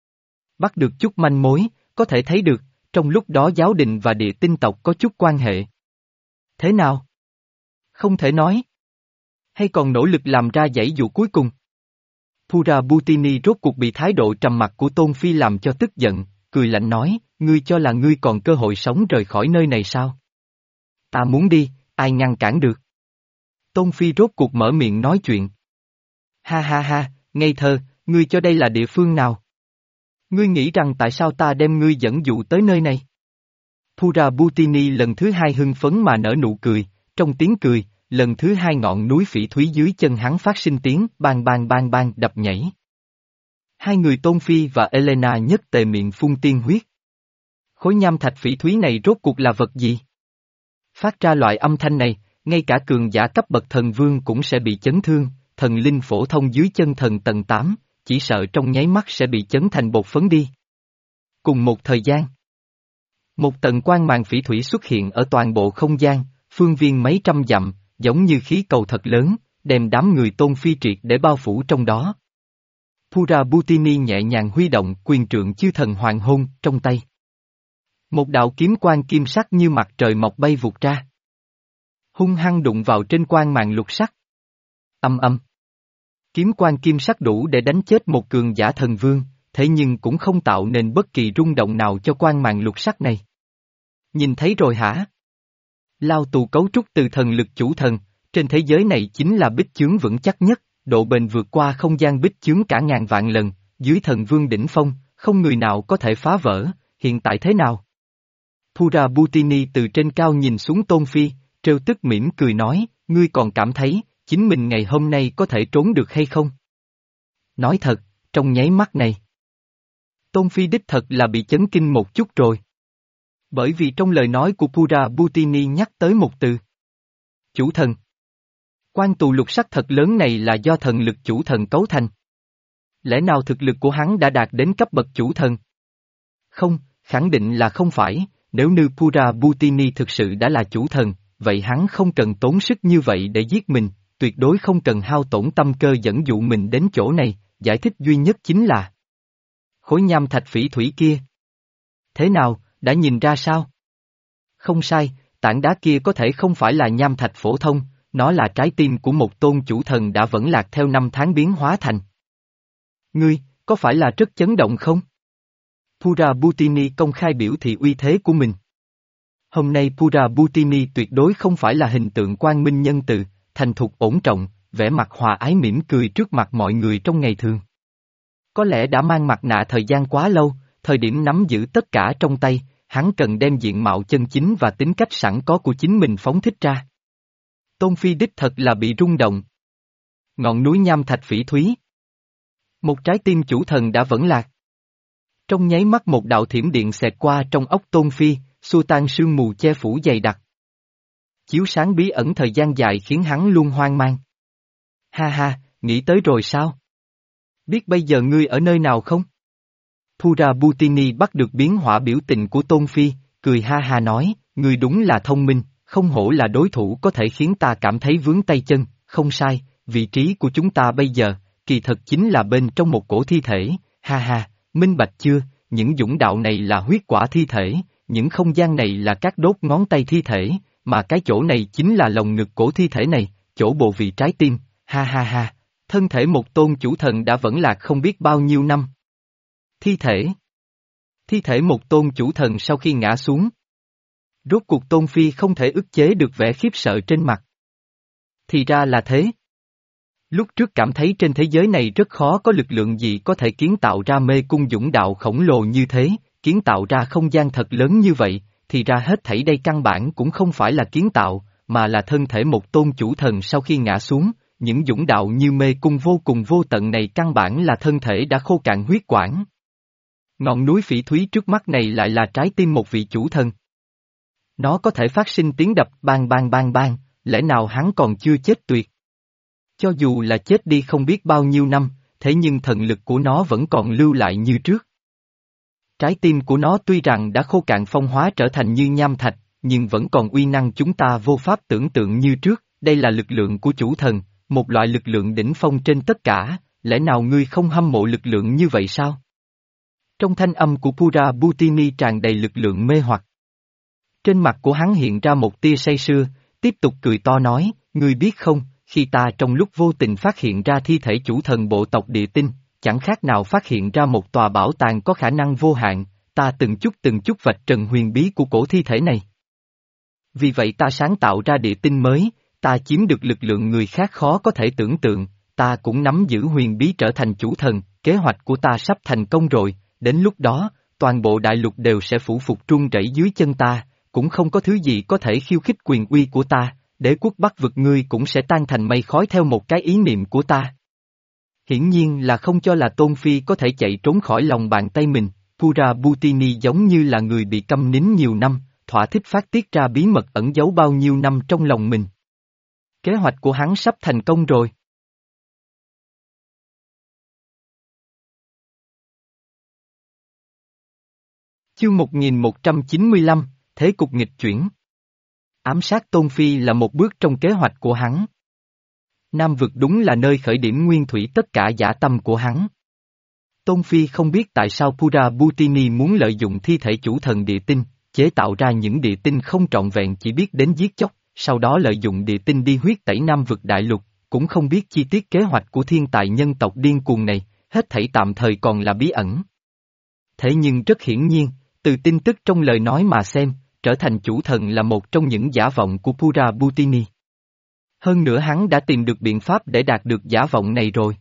Bắt được chút manh mối, có thể thấy được, trong lúc đó giáo đình và địa tinh tộc có chút quan hệ. Thế nào? Không thể nói. Hay còn nỗ lực làm ra dãy dụ cuối cùng? Pura Butini rốt cuộc bị thái độ trầm mặc của Tôn Phi làm cho tức giận, cười lạnh nói, ngươi cho là ngươi còn cơ hội sống rời khỏi nơi này sao? Ta muốn đi, ai ngăn cản được? Tôn Phi rốt cuộc mở miệng nói chuyện. Ha ha ha, ngây thơ, ngươi cho đây là địa phương nào? Ngươi nghĩ rằng tại sao ta đem ngươi dẫn dụ tới nơi này? Pura Butini lần thứ hai hưng phấn mà nở nụ cười, trong tiếng cười, lần thứ hai ngọn núi phỉ thúy dưới chân hắn phát sinh tiếng bang bang bang bang đập nhảy. Hai người Tôn Phi và Elena nhất tề miệng phun tiên huyết. Khối nham thạch phỉ thúy này rốt cuộc là vật gì? Phát ra loại âm thanh này, ngay cả cường giả cấp bậc thần vương cũng sẽ bị chấn thương, thần linh phổ thông dưới chân thần tầng tám, chỉ sợ trong nháy mắt sẽ bị chấn thành bột phấn đi. Cùng một thời gian, một tầng quang màn phỉ thủy xuất hiện ở toàn bộ không gian, phương viên mấy trăm dặm, giống như khí cầu thật lớn, đem đám người Tôn Phi triệt để bao phủ trong đó. Pura Butini nhẹ nhàng huy động quyền trượng chư thần hoàng hôn trong tay. Một đạo kiếm quang kim sắc như mặt trời mọc bay vụt ra. Hung hăng đụng vào trên quang màn lục sắc. Âm âm. Kiếm quang kim sắc đủ để đánh chết một cường giả thần vương, thế nhưng cũng không tạo nên bất kỳ rung động nào cho quang màn lục sắc này. Nhìn thấy rồi hả? Lao tù cấu trúc từ thần lực chủ thần, trên thế giới này chính là bích chướng vững chắc nhất, độ bền vượt qua không gian bích chướng cả ngàn vạn lần, dưới thần vương đỉnh phong, không người nào có thể phá vỡ, hiện tại thế nào? Pura Butini từ trên cao nhìn xuống Tôn Phi, trêu tức mỉm cười nói, ngươi còn cảm thấy, chính mình ngày hôm nay có thể trốn được hay không? Nói thật, trong nháy mắt này, Tôn Phi đích thật là bị chấn kinh một chút rồi. Bởi vì trong lời nói của Pura Butini nhắc tới một từ. Chủ thần. Quan tù lục sắc thật lớn này là do thần lực chủ thần cấu thành. Lẽ nào thực lực của hắn đã đạt đến cấp bậc chủ thần? Không, khẳng định là không phải, nếu như Pura Butini thực sự đã là chủ thần, vậy hắn không cần tốn sức như vậy để giết mình, tuyệt đối không cần hao tổn tâm cơ dẫn dụ mình đến chỗ này, giải thích duy nhất chính là khối nham thạch phỉ thủy kia. Thế nào, đã nhìn ra sao? Không sai, tảng đá kia có thể không phải là nham thạch phổ thông, nó là trái tim của một tôn chủ thần đã vẫn lạc theo năm tháng biến hóa thành. Ngươi, có phải là rất chấn động không? Pura Butini công khai biểu thị uy thế của mình. Hôm nay Pura Butini tuyệt đối không phải là hình tượng quang minh nhân từ, thành thục ổn trọng, vẻ mặt hòa ái mỉm cười trước mặt mọi người trong ngày thường. Có lẽ đã mang mặt nạ thời gian quá lâu, thời điểm nắm giữ tất cả trong tay, hắn cần đem diện mạo chân chính và tính cách sẵn có của chính mình phóng thích ra. Tôn Phi đích thật là bị rung động. Ngọn núi nham thạch phỉ thúy. Một trái tim chủ thần đã vẫn lạc. Trong nháy mắt một đạo thiểm điện xẹt qua trong óc Tôn Phi, xua tan sương mù che phủ dày đặc. Chiếu sáng bí ẩn thời gian dài khiến hắn luôn hoang mang. Ha ha, nghĩ tới rồi sao? Biết bây giờ ngươi ở nơi nào không? Pura Butini bắt được biến hỏa biểu tình của Tôn Phi, cười ha ha nói, ngươi đúng là thông minh, không hổ là đối thủ có thể khiến ta cảm thấy vướng tay chân, không sai, vị trí của chúng ta bây giờ, kỳ thật chính là bên trong một cổ thi thể, ha ha, minh bạch chưa, những dũng đạo này là huyết quả thi thể, những không gian này là các đốt ngón tay thi thể, mà cái chỗ này chính là lồng ngực cổ thi thể này, chỗ bộ vị trái tim, ha ha ha, thân thể một tôn chủ thần đã vẫn lạc không biết bao nhiêu năm. Thi thể. Thi thể một tôn chủ thần sau khi ngã xuống. Rốt cuộc Tôn Phi không thể ức chế được vẻ khiếp sợ trên mặt. Thì ra là thế. Lúc trước cảm thấy trên thế giới này rất khó có lực lượng gì có thể kiến tạo ra mê cung dũng đạo khổng lồ như thế, kiến tạo ra không gian thật lớn như vậy, thì ra hết thảy đây căn bản cũng không phải là kiến tạo, mà là thân thể một tôn chủ thần sau khi ngã xuống, những dũng đạo như mê cung vô cùng vô tận này căn bản là thân thể đã khô cạn huyết quản. Ngọn núi phỉ thúy trước mắt này lại là trái tim một vị chủ thần. Nó có thể phát sinh tiếng đập bang bang bang bang, lẽ nào hắn còn chưa chết tuyệt? Cho dù là chết đi không biết bao nhiêu năm, thế nhưng thần lực của nó vẫn còn lưu lại như trước. Trái tim của nó tuy rằng đã khô cạn phong hóa trở thành như nham thạch, nhưng vẫn còn uy năng chúng ta vô pháp tưởng tượng như trước, đây là lực lượng của chủ thần, một loại lực lượng đỉnh phong trên tất cả, lẽ nào ngươi không hâm mộ lực lượng như vậy sao? Trong thanh âm của Pura Butini tràn đầy lực lượng mê hoặc. Trên mặt của hắn hiện ra một tia say sưa, tiếp tục cười to nói, ngươi biết không, khi ta trong lúc vô tình phát hiện ra thi thể chủ thần bộ tộc địa tinh, chẳng khác nào phát hiện ra một tòa bảo tàng có khả năng vô hạn, ta từng chút từng chút vạch trần huyền bí của cổ thi thể này. Vì vậy ta sáng tạo ra địa tinh mới, ta chiếm được lực lượng người khác khó có thể tưởng tượng, ta cũng nắm giữ huyền bí trở thành chủ thần, kế hoạch của ta sắp thành công rồi, đến lúc đó, toàn bộ đại lục đều sẽ phủ phục run rẩy dưới chân ta, cũng không có thứ gì có thể khiêu khích quyền uy của ta, đế quốc Bắc vực ngươi cũng sẽ tan thành mây khói theo một cái ý niệm của ta. Hiển nhiên là không cho là Tôn Phi có thể chạy trốn khỏi lòng bàn tay mình, Pura Butini giống như là người bị câm nín nhiều năm, thỏa thích phát tiết ra bí mật ẩn giấu bao nhiêu năm trong lòng mình. Kế hoạch của hắn sắp thành công rồi. Chương một nghìn một trăm chín mươi lăm, Thế cục nghịch chuyển. Ám sát Tôn Phi là một bước trong kế hoạch của hắn. Nam vực đúng là nơi khởi điểm nguyên thủy tất cả dã tâm của hắn. Tôn Phi không biết tại sao Pura Butini muốn lợi dụng thi thể chủ thần địa tinh, chế tạo ra những địa tinh không trọn vẹn chỉ biết đến giết chóc, sau đó lợi dụng địa tinh đi huyết tẩy Nam vực đại lục, cũng không biết chi tiết kế hoạch của thiên tài nhân tộc điên cuồng này, hết thảy tạm thời còn là bí ẩn. Thế nhưng rất hiển nhiên, từ tin tức trong lời nói mà xem, trở thành chủ thần là một trong những giả vọng của Pura Butini. Hơn nữa hắn đã tìm được biện pháp để đạt được giả vọng này rồi.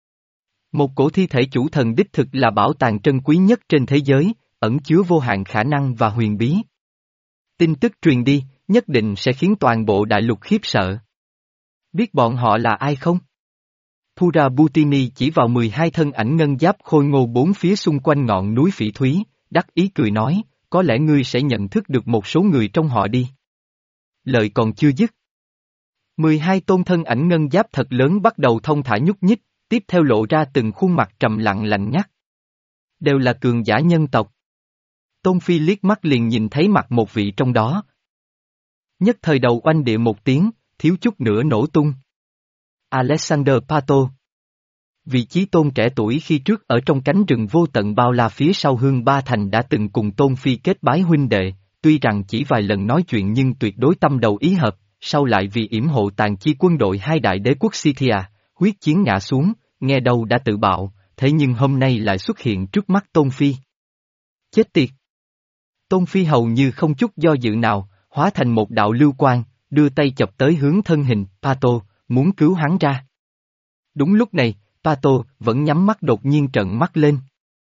Một cổ thi thể chủ thần đích thực là bảo tàng trân quý nhất trên thế giới, ẩn chứa vô hạn khả năng và huyền bí. Tin tức truyền đi, nhất định sẽ khiến toàn bộ đại lục khiếp sợ. Biết bọn họ là ai không? Pura Butini chỉ vào mười hai thân ảnh ngân giáp khôi ngô bốn phía xung quanh ngọn núi phỉ thúy, đắc ý cười nói, có lẽ ngươi sẽ nhận thức được một số người trong họ đi. Lời còn chưa dứt. mười hai tôn thân ảnh ngân giáp thật lớn bắt đầu thông thả nhúc nhích, tiếp theo lộ ra từng khuôn mặt trầm lặng lạnh ngắt. Đều là cường giả nhân tộc. Tôn Phi liếc mắt liền nhìn thấy mặt một vị trong đó. Nhất thời đầu oanh địa một tiếng, thiếu chút nữa nổ tung. Alexander Pato. Vị chí tôn trẻ tuổi khi trước ở trong cánh rừng vô tận bao la phía sau Hương Ba Thành đã từng cùng Tôn Phi kết bái huynh đệ, tuy rằng chỉ vài lần nói chuyện nhưng tuyệt đối tâm đầu ý hợp, sau lại vì yểm hộ tàn chi quân đội hai đại đế quốc Scythia, huyết chiến ngã xuống, nghe đâu đã tự bạo, thế nhưng hôm nay lại xuất hiện trước mắt Tôn Phi. Chết tiệt! Tôn Phi hầu như không chút do dự nào, hóa thành một đạo lưu quang, đưa tay chập tới hướng thân hình Pato, muốn cứu hắn ra. Đúng lúc này, Pato vẫn nhắm mắt đột nhiên trợn mắt lên.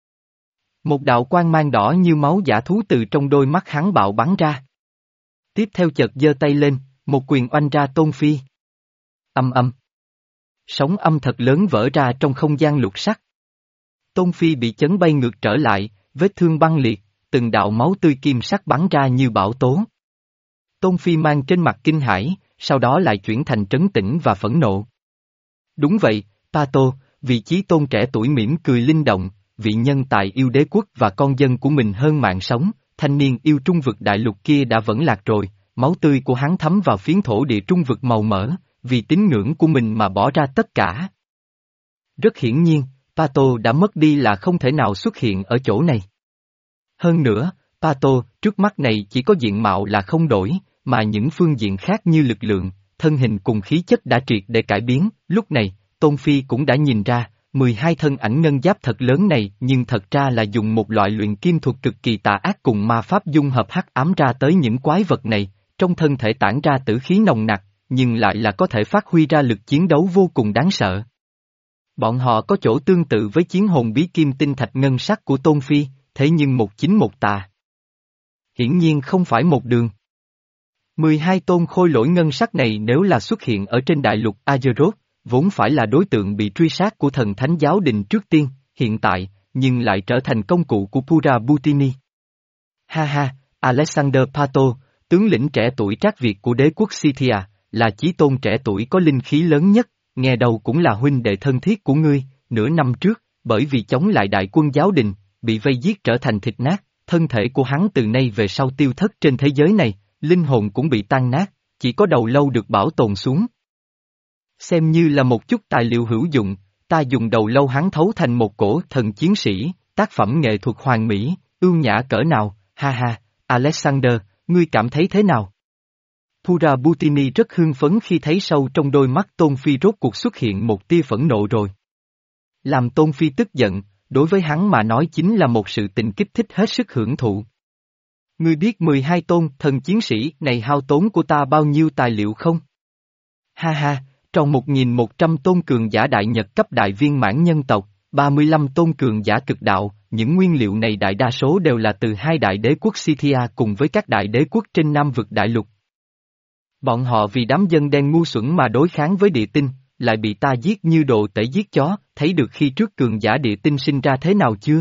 Một đạo quang mang đỏ như máu dã thú từ trong đôi mắt hắn bạo bắn ra. Tiếp theo chợt giơ tay lên, một quyền oanh ra Tôn Phi. Âm âm. Sóng âm thật lớn vỡ ra trong không gian lục sắc. Tôn Phi bị chấn bay ngược trở lại, vết thương băng liệt, từng đạo máu tươi kim sắc bắn ra như bão tố. Tôn Phi mang trên mặt kinh hãi, sau đó lại chuyển thành trấn tĩnh và phẫn nộ. Đúng vậy, Pato, vị chí tôn trẻ tuổi mỉm cười linh động, vị nhân tài yêu đế quốc và con dân của mình hơn mạng sống, thanh niên yêu trung vực đại lục kia đã vẫn lạc rồi, máu tươi của hắn thấm vào phiến thổ địa trung vực màu mỡ, vì tín ngưỡng của mình mà bỏ ra tất cả. Rất hiển nhiên, Pato đã mất đi là không thể nào xuất hiện ở chỗ này. Hơn nữa, Pato trước mắt này chỉ có diện mạo là không đổi, mà những phương diện khác như lực lượng, thân hình cùng khí chất đã triệt để cải biến, lúc này, Tôn Phi cũng đã nhìn ra, mười hai thân ảnh ngân giáp thật lớn này nhưng thật ra là dùng một loại luyện kim thuật cực kỳ tà ác cùng ma pháp dung hợp hắc ám ra tới những quái vật này, trong thân thể tản ra tử khí nồng nặc, nhưng lại là có thể phát huy ra lực chiến đấu vô cùng đáng sợ. Bọn họ có chỗ tương tự với chiến hồn bí kim tinh thạch ngân sắc của Tôn Phi, thế nhưng một chính một tà. Hiển nhiên không phải một đường. mười hai tôn khôi lỗi ngân sắc này nếu là xuất hiện ở trên đại lục Azeroth, vốn phải là đối tượng bị truy sát của thần thánh giáo đình trước tiên, hiện tại, nhưng lại trở thành công cụ của Pura Butini. Ha ha, Alexander Pato, tướng lĩnh trẻ tuổi trác Việt của đế quốc Scythia, là chí tôn trẻ tuổi có linh khí lớn nhất, nghe đầu cũng là huynh đệ thân thiết của ngươi, nửa năm trước, bởi vì chống lại đại quân giáo đình, bị vây giết trở thành thịt nát, thân thể của hắn từ nay về sau tiêu thất trên thế giới này, linh hồn cũng bị tan nát, chỉ có đầu lâu được bảo tồn xuống. Xem như là một chút tài liệu hữu dụng, ta dùng đầu lâu hắn thấu thành một cổ thần chiến sĩ, tác phẩm nghệ thuật hoàn mỹ, ưu nhã cỡ nào, ha ha, Alexander, ngươi cảm thấy thế nào? Pura Butini rất hưng phấn khi thấy sâu trong đôi mắt Tôn Phi rốt cuộc xuất hiện một tia phẫn nộ rồi. Làm Tôn Phi tức giận, đối với hắn mà nói chính là một sự tình kích thích hết sức hưởng thụ. Ngươi biết mười hai tôn thần chiến sĩ này hao tốn của ta bao nhiêu tài liệu không? Ha ha, trong một nghìn một trăm tôn cường giả đại nhật cấp đại viên mãn nhân tộc, ba mươi lăm tôn cường giả cực đạo, những nguyên liệu này đại đa số đều là từ hai đại đế quốc Scythia cùng với các đại đế quốc trên Nam vực đại lục. Bọn họ vì đám dân đen ngu xuẩn mà đối kháng với địa tinh, lại bị ta giết như đồ tể giết chó, thấy được khi trước cường giả địa tinh sinh ra thế nào chưa?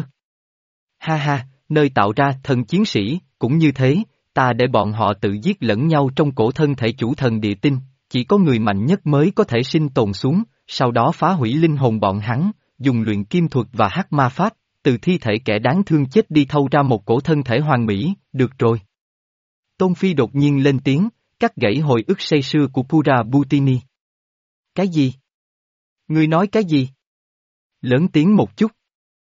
Ha ha, nơi tạo ra thần chiến sĩ, cũng như thế, ta để bọn họ tự giết lẫn nhau trong cổ thân thể chủ thần địa tinh, chỉ có người mạnh nhất mới có thể sinh tồn xuống, sau đó phá hủy linh hồn bọn hắn, dùng luyện kim thuật và hắc ma pháp, từ thi thể kẻ đáng thương chết đi thâu ra một cổ thân thể hoàn mỹ, được rồi. Tôn Phi đột nhiên lên tiếng, cắt gãy hồi ức say sưa của Pura Butini. Cái gì? Ngươi nói cái gì? Lớn tiếng một chút.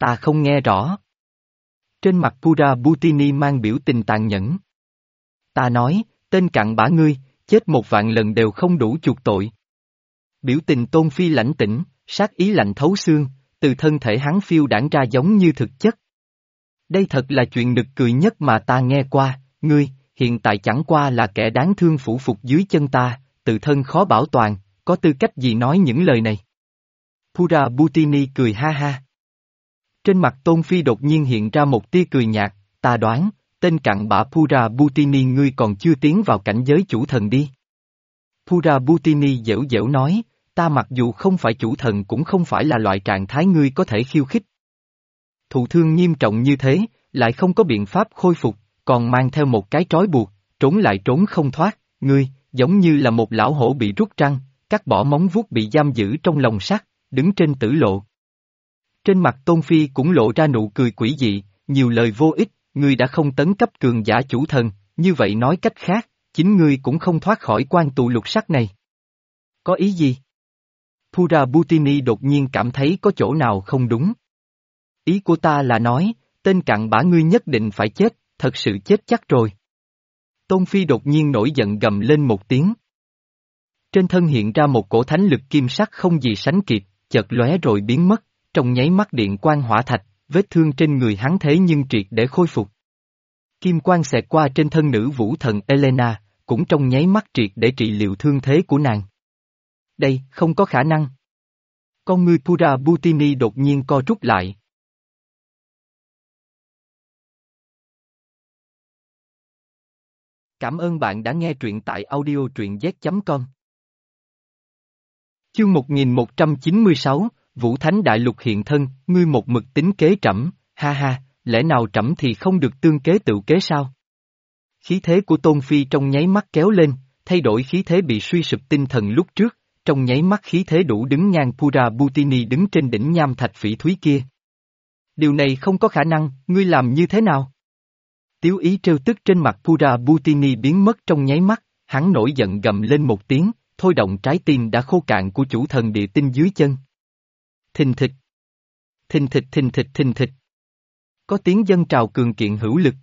Ta không nghe rõ. Trên mặt Pura Butini mang biểu tình tàn nhẫn. Ta nói, tên cặn bã ngươi, chết một vạn lần đều không đủ chuộc tội. Biểu tình Tôn Phi lãnh tĩnh, sát ý lạnh thấu xương, từ thân thể hắn phiêu đãng ra giống như thực chất. Đây thật là chuyện nực cười nhất mà ta nghe qua, ngươi, hiện tại chẳng qua là kẻ đáng thương phủ phục dưới chân ta, tự thân khó bảo toàn, có tư cách gì nói những lời này. Pura Butini cười ha ha. Trên mặt Tôn Phi đột nhiên hiện ra một tia cười nhạt, ta đoán, tên cặn bã Pura Butini ngươi còn chưa tiến vào cảnh giới chủ thần đi. Pura Butini dễu dễu nói, ta mặc dù không phải chủ thần cũng không phải là loại trạng thái ngươi có thể khiêu khích. Thụ thương nghiêm trọng như thế, lại không có biện pháp khôi phục, còn mang theo một cái trói buộc, trốn lại trốn không thoát, ngươi, giống như là một lão hổ bị rút răng, cắt bỏ móng vuốt bị giam giữ trong lồng sắt, đứng trên tử lộ. Trên mặt Tôn Phi cũng lộ ra nụ cười quỷ dị, nhiều lời vô ích, ngươi đã không tấn cấp cường giả chủ thần, như vậy nói cách khác, chính ngươi cũng không thoát khỏi quan tù lục sắc này. Có ý gì? Pura Butini đột nhiên cảm thấy có chỗ nào không đúng. Ý của ta là nói, tên cặn bã ngươi nhất định phải chết, thật sự chết chắc rồi. Tôn Phi đột nhiên nổi giận gầm lên một tiếng. Trên thân hiện ra một cổ thánh lực kim sắc không gì sánh kịp, chợt lóe rồi biến mất, trong nháy mắt điện quang hỏa thạch, vết thương trên người hắn thế nhưng triệt để khôi phục. Kim quang xẹt qua trên thân nữ vũ thần Elena, cũng trong nháy mắt triệt để trị liệu thương thế của nàng. Đây, không có khả năng. Con ngươi Pura Butini đột nhiên co rút lại. Cảm ơn bạn đã nghe truyện tại audio truyện z chấm com. Chương một nghìn một trăm chín mươi sáu, Vũ Thánh Đại Lục hiện thân, ngươi một mực tính kế trẫm, ha ha, lẽ nào trẫm thì không được tương kế tự kế sao? Khí thế của Tôn Phi trong nháy mắt kéo lên, thay đổi khí thế bị suy sụp tinh thần lúc trước, trong nháy mắt khí thế đủ đứng ngang Pura Butini đứng trên đỉnh nham thạch phỉ thúy kia. Điều này không có khả năng, ngươi làm như thế nào? Tiếu ý trêu tức trên mặt Pura Butini biến mất trong nháy mắt, hắn nổi giận gầm lên một tiếng, thôi động trái tim đã khô cạn của chủ thần địa tinh dưới chân. Thình thịch. Thình thịch thình thịch thình thịch. Có tiếng dâng trào cường kiện hữu lực.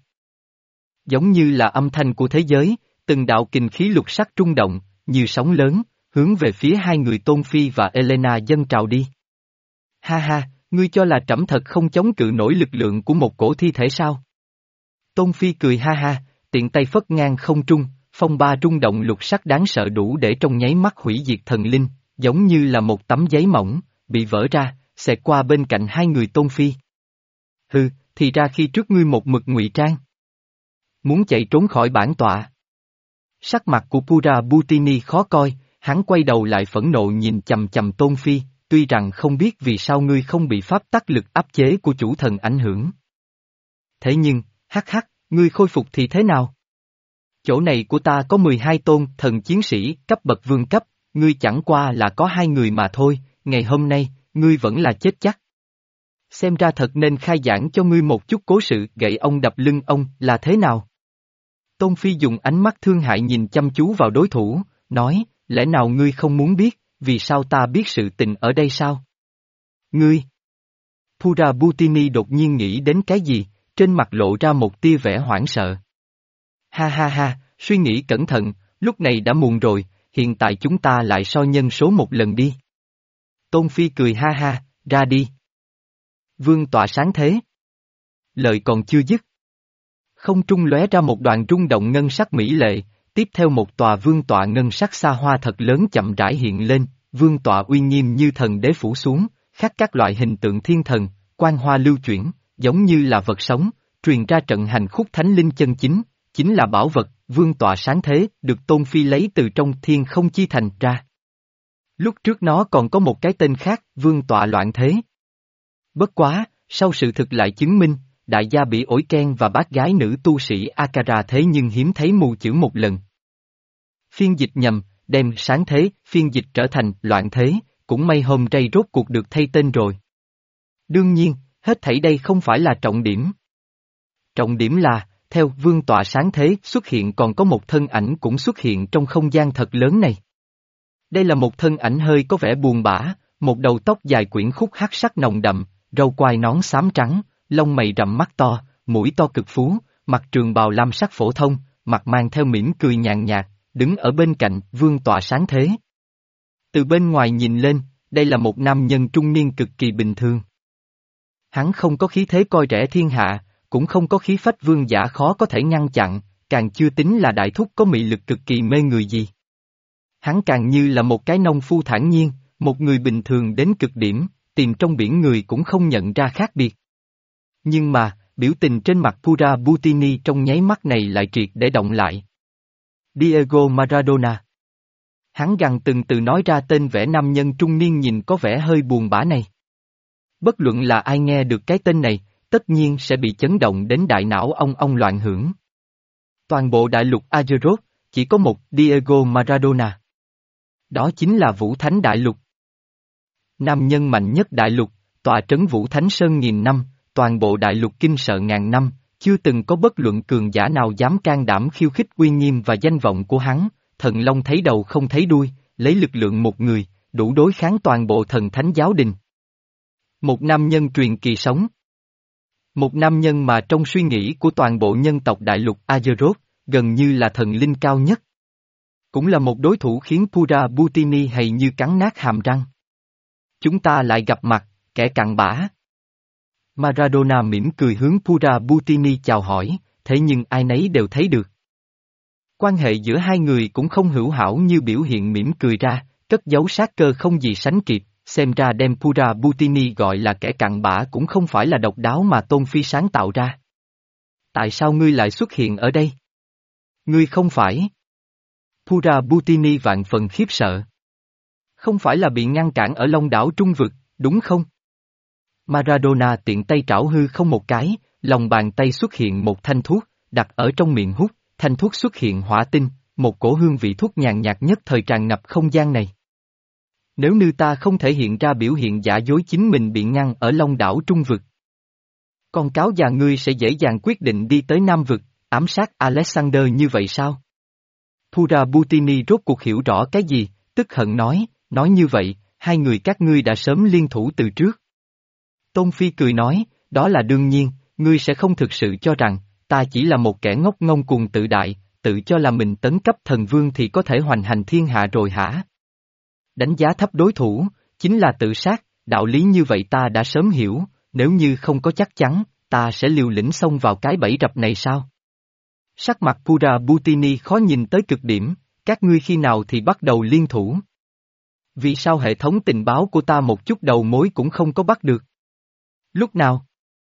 Giống như là âm thanh của thế giới, từng đạo kình khí lục sắc trung động, như sóng lớn, hướng về phía hai người Tôn Phi và Elena dâng trào đi. Ha ha, ngươi cho là trẫm thật không chống cự nổi lực lượng của một cổ thi thể sao? Tôn Phi cười ha ha, tiện tay phất ngang không trung, phong ba rung động lục sắc đáng sợ đủ để trong nháy mắt hủy diệt thần linh, giống như là một tấm giấy mỏng, bị vỡ ra, xẹt qua bên cạnh hai người Tôn Phi. Hừ, thì ra khi trước ngươi một mực ngụy trang. Muốn chạy trốn khỏi bản tọa. Sắc mặt của Pura Butini khó coi, hắn quay đầu lại phẫn nộ nhìn chầm chầm Tôn Phi, tuy rằng không biết vì sao ngươi không bị pháp tắc lực áp chế của chủ thần ảnh hưởng. Thế nhưng, hắc hắc, ngươi khôi phục thì thế nào? Chỗ này của ta có mười hai tôn thần chiến sĩ cấp bậc vương cấp, ngươi chẳng qua là có hai người mà thôi, ngày hôm nay, ngươi vẫn là chết chắc. Xem ra thật nên khai giảng cho ngươi một chút cố sự gậy ông đập lưng ông là thế nào? Tôn Phi dùng ánh mắt thương hại nhìn chăm chú vào đối thủ, nói, lẽ nào ngươi không muốn biết, vì sao ta biết sự tình ở đây sao? Ngươi! Pura Butini đột nhiên nghĩ đến cái gì, trên mặt lộ ra một tia vẻ hoảng sợ. Ha ha ha, suy nghĩ cẩn thận, lúc này đã muộn rồi, hiện tại chúng ta lại so nhân số một lần đi. Tôn Phi cười ha ha, ra đi. Vương tọa sáng thế. Lời còn chưa dứt. Không trung lóe ra một đoàn rung động ngân sắc mỹ lệ, tiếp theo một tòa vương tọa ngân sắc xa hoa thật lớn chậm rãi hiện lên, vương tọa uy nghiêm như thần đế phủ xuống, khắc các loại hình tượng thiên thần, quang hoa lưu chuyển, giống như là vật sống, truyền ra trận hành khúc thánh linh chân chính, chính là bảo vật, vương tọa sáng thế, được Tôn Phi lấy từ trong thiên không chi thành ra. Lúc trước nó còn có một cái tên khác, vương tọa loạn thế. Bất quá, sau sự thực lại chứng minh, đại gia bị ổi ken và bác gái nữ tu sĩ Akara thế nhưng hiếm thấy mù chữ một lần. Phiên dịch nhầm, đem sáng thế, phiên dịch trở thành loạn thế, cũng may hôm nay rốt cuộc được thay tên rồi. Đương nhiên, hết thảy đây không phải là trọng điểm. Trọng điểm là, theo vương tọa sáng thế xuất hiện còn có một thân ảnh cũng xuất hiện trong không gian thật lớn này. Đây là một thân ảnh hơi có vẻ buồn bã, một đầu tóc dài quyển khúc hắc sắc nồng đậm, râu quai nón xám trắng, lông mày rậm mắt to, mũi to cực phú, mặc trường bào lam sắc phổ thông, mặt mang theo mỉm cười nhàn nhạt, đứng ở bên cạnh, vương tọa sáng thế. Từ bên ngoài nhìn lên, đây là một nam nhân trung niên cực kỳ bình thường. Hắn không có khí thế coi rẻ thiên hạ, cũng không có khí phách vương giả khó có thể ngăn chặn, càng chưa tính là đại thúc có mị lực cực kỳ mê người gì. Hắn càng như là một cái nông phu thản nhiên, một người bình thường đến cực điểm, tìm trong biển người cũng không nhận ra khác biệt. Nhưng mà, biểu tình trên mặt Pura Butini trong nháy mắt này lại triệt để động lại. Diego Maradona. Hắn gằn từng từ nói ra tên vẻ nam nhân trung niên nhìn có vẻ hơi buồn bã này. Bất luận là ai nghe được cái tên này, tất nhiên sẽ bị chấn động đến đại não ong ong loạn hưởng. Toàn bộ đại lục Azeroth, chỉ có một Diego Maradona. Đó chính là Vũ Thánh Đại Lục. Nam nhân mạnh nhất đại lục, tọa trấn Vũ Thánh Sơn nghìn năm, toàn bộ đại lục kinh sợ ngàn năm, chưa từng có bất luận cường giả nào dám can đảm khiêu khích uy nghiêm và danh vọng của hắn, thần long thấy đầu không thấy đuôi, lấy lực lượng một người, đủ đối kháng toàn bộ thần thánh giáo đình. Một nam nhân truyền kỳ sống. Một nam nhân mà trong suy nghĩ của toàn bộ nhân tộc đại lục Azeroth, gần như là thần linh cao nhất. Cũng là một đối thủ khiến Pura Butini hay như cắn nát hàm răng. Chúng ta lại gặp mặt, kẻ cặn bã. Maradona mỉm cười hướng Pura Butini chào hỏi, thế nhưng ai nấy đều thấy được. Quan hệ giữa hai người cũng không hữu hảo như biểu hiện mỉm cười ra, cất giấu sát cơ không gì sánh kịp, xem ra đem Pura Butini gọi là kẻ cặn bã cũng không phải là độc đáo mà Tôn Phi sáng tạo ra. Tại sao ngươi lại xuất hiện ở đây? Ngươi không phải. Pura Butini vạn phần khiếp sợ. Không phải là bị ngăn cản ở Long đảo Trung Vực, đúng không? Maradona tiện tay trảo hư không một cái, lòng bàn tay xuất hiện một thanh thuốc, đặt ở trong miệng hút, thanh thuốc xuất hiện hỏa tinh, một cổ hương vị thuốc nhàn nhạt nhất thời tràn ngập không gian này. Nếu như ta không thể hiện ra biểu hiện giả dối chính mình bị ngăn ở Long đảo Trung Vực, con cáo già ngươi sẽ dễ dàng quyết định đi tới Nam Vực, ám sát Alexander như vậy sao? Pura Butini rốt cuộc hiểu rõ cái gì, tức hận nói, nói như vậy, hai người các ngươi đã sớm liên thủ từ trước. Tôn Phi cười nói, đó là đương nhiên, ngươi sẽ không thực sự cho rằng, ta chỉ là một kẻ ngốc ngông cuồng tự đại, tự cho là mình tấn cấp thần vương thì có thể hoành hành thiên hạ rồi hả? Đánh giá thấp đối thủ, chính là tự sát, đạo lý như vậy ta đã sớm hiểu, nếu như không có chắc chắn, ta sẽ liều lĩnh xông vào cái bẫy rập này sao? Sắc mặt Pura Butini khó nhìn tới cực điểm, các ngươi khi nào thì bắt đầu liên thủ? Vì sao hệ thống tình báo của ta một chút đầu mối cũng không có bắt được? Lúc nào?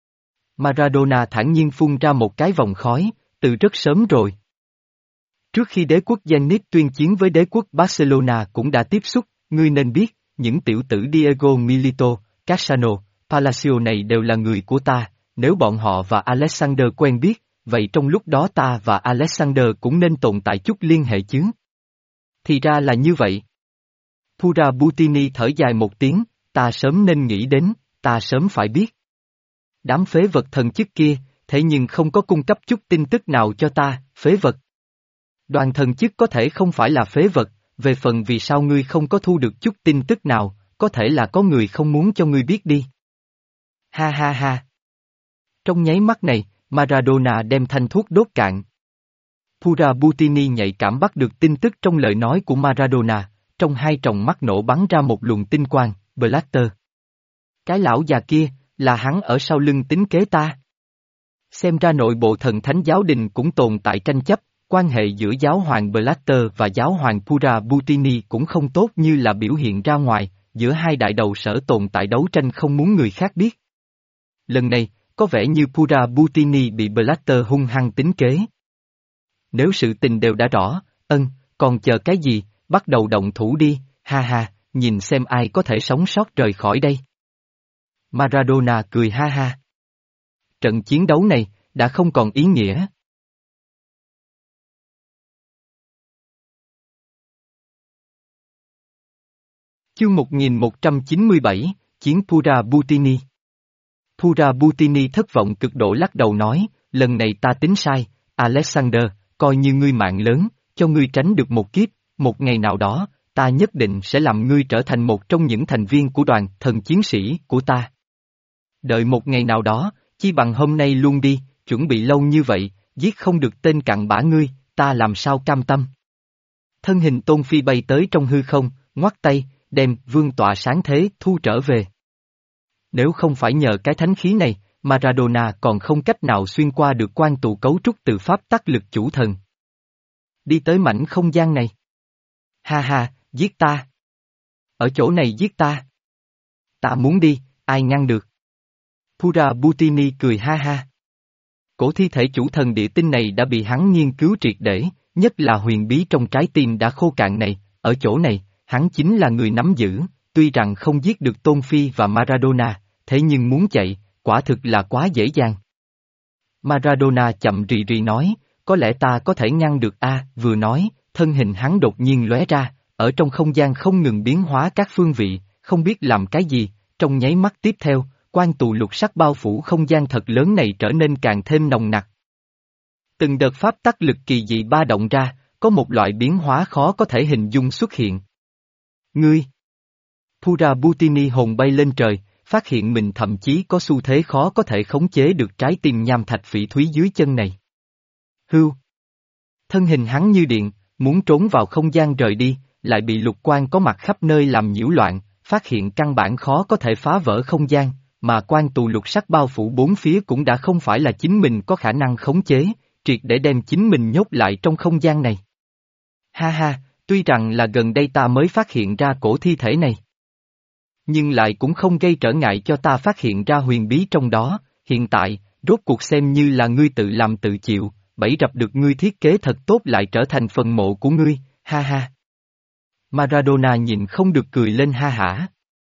Maradona thản nhiên phun ra một cái vòng khói, từ rất sớm rồi. Trước khi đế quốc Zenit tuyên chiến với đế quốc Barcelona cũng đã tiếp xúc, ngươi nên biết, những tiểu tử Diego Milito, Cassano, Palacio này đều là người của ta, nếu bọn họ và Alexander quen biết, vậy trong lúc đó ta và Alexander cũng nên tồn tại chút liên hệ chứ. Thì ra là như vậy. Pura Butini thở dài một tiếng, ta sớm nên nghĩ đến, ta sớm phải biết. Đám phế vật thần chức kia, thế nhưng không có cung cấp chút tin tức nào cho ta, phế vật. Đoàn thần chức có thể không phải là phế vật, về phần vì sao ngươi không có thu được chút tin tức nào, có thể là có người không muốn cho ngươi biết đi. Ha ha ha. Trong nháy mắt này, Maradona đem thanh thuốc đốt cạn. Pura Butini nhạy cảm bắt được tin tức trong lời nói của Maradona, trong hai tròng mắt nổ bắn ra một luồng tinh quang, Blaster. Cái lão già kia, là hắn ở sau lưng tính kế ta. Xem ra nội bộ thần thánh giáo đình cũng tồn tại tranh chấp, quan hệ giữa giáo hoàng Blaster và giáo hoàng Pura Butini cũng không tốt như là biểu hiện ra ngoài, giữa hai đại đầu sở tồn tại đấu tranh không muốn người khác biết. Lần này, có vẻ như Pura Butini bị Blaster hung hăng tính kế. Nếu sự tình đều đã rõ, ân, còn chờ cái gì, bắt đầu động thủ đi, ha ha, nhìn xem ai có thể sống sót rời khỏi đây. Maradona cười ha ha. Trận chiến đấu này, đã không còn ý nghĩa. Chương một nghìn một trăm chín mươi bảy, Chiến Pura Butini. Pura Butini thất vọng cực độ lắc đầu nói, lần này ta tính sai, Alexander, coi như ngươi mạng lớn, cho ngươi tránh được một kiếp, một ngày nào đó, ta nhất định sẽ làm ngươi trở thành một trong những thành viên của đoàn thần chiến sĩ của ta. Đợi một ngày nào đó, chi bằng hôm nay luôn đi, chuẩn bị lâu như vậy, giết không được tên cặn bã ngươi, ta làm sao cam tâm. Thân hình Tôn Phi bay tới trong hư không, ngoắt tay, đem vương tọa sáng thế thu trở về. Nếu không phải nhờ cái thánh khí này, Maradona còn không cách nào xuyên qua được quan tù cấu trúc từ pháp tắc lực chủ thần. Đi tới mảnh không gian này. Ha ha, giết ta. Ở chỗ này giết ta. Ta muốn đi, ai ngăn được. Pura Butini cười ha ha. Cổ thi thể chủ thần địa tinh này đã bị hắn nghiên cứu triệt để, nhất là huyền bí trong trái tim đã khô cạn này, ở chỗ này, hắn chính là người nắm giữ, tuy rằng không giết được Tôn Phi và Maradona, thế nhưng muốn chạy, quả thực là quá dễ dàng. Maradona chậm rì rì nói, có lẽ ta có thể ngăn được a, vừa nói, thân hình hắn đột nhiên lóe ra, ở trong không gian không ngừng biến hóa các phương vị, không biết làm cái gì, trong nháy mắt tiếp theo, quan tù lục sắc bao phủ không gian thật lớn này trở nên càng thêm nồng nặc. Từng đợt pháp tắc lực kỳ dị ba động ra, có một loại biến hóa khó có thể hình dung xuất hiện. Ngươi! Pura Butini hồn bay lên trời, phát hiện mình thậm chí có xu thế khó có thể khống chế được trái tim nham thạch phỉ thúy dưới chân này. Hưu! Thân hình hắn như điện, muốn trốn vào không gian rời đi, lại bị lục quan có mặt khắp nơi làm nhiễu loạn, phát hiện căn bản khó có thể phá vỡ không gian, mà quan tù lục sắc bao phủ bốn phía cũng đã không phải là chính mình có khả năng khống chế, triệt để đem chính mình nhốt lại trong không gian này. Ha ha, tuy rằng là gần đây ta mới phát hiện ra cổ thi thể này. Nhưng lại cũng không gây trở ngại cho ta phát hiện ra huyền bí trong đó, hiện tại, rốt cuộc xem như là ngươi tự làm tự chịu, bẫy rập được ngươi thiết kế thật tốt lại trở thành phần mộ của ngươi, ha ha. Maradona nhìn không được cười lên ha hả.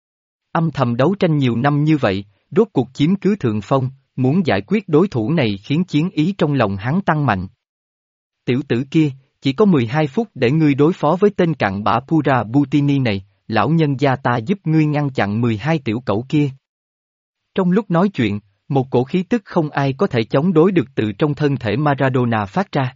Âm thầm đấu tranh nhiều năm như vậy, rốt cuộc chiếm cứ thượng phong, muốn giải quyết đối thủ này khiến chiến ý trong lòng hắn tăng mạnh. Tiểu tử kia, chỉ có mười hai phút để ngươi đối phó với tên cặn bã Pura Butini này, lão nhân gia ta giúp ngươi ngăn chặn mười hai tiểu cẩu kia. Trong lúc nói chuyện, một cổ khí tức không ai có thể chống đối được từ trong thân thể Maradona phát ra.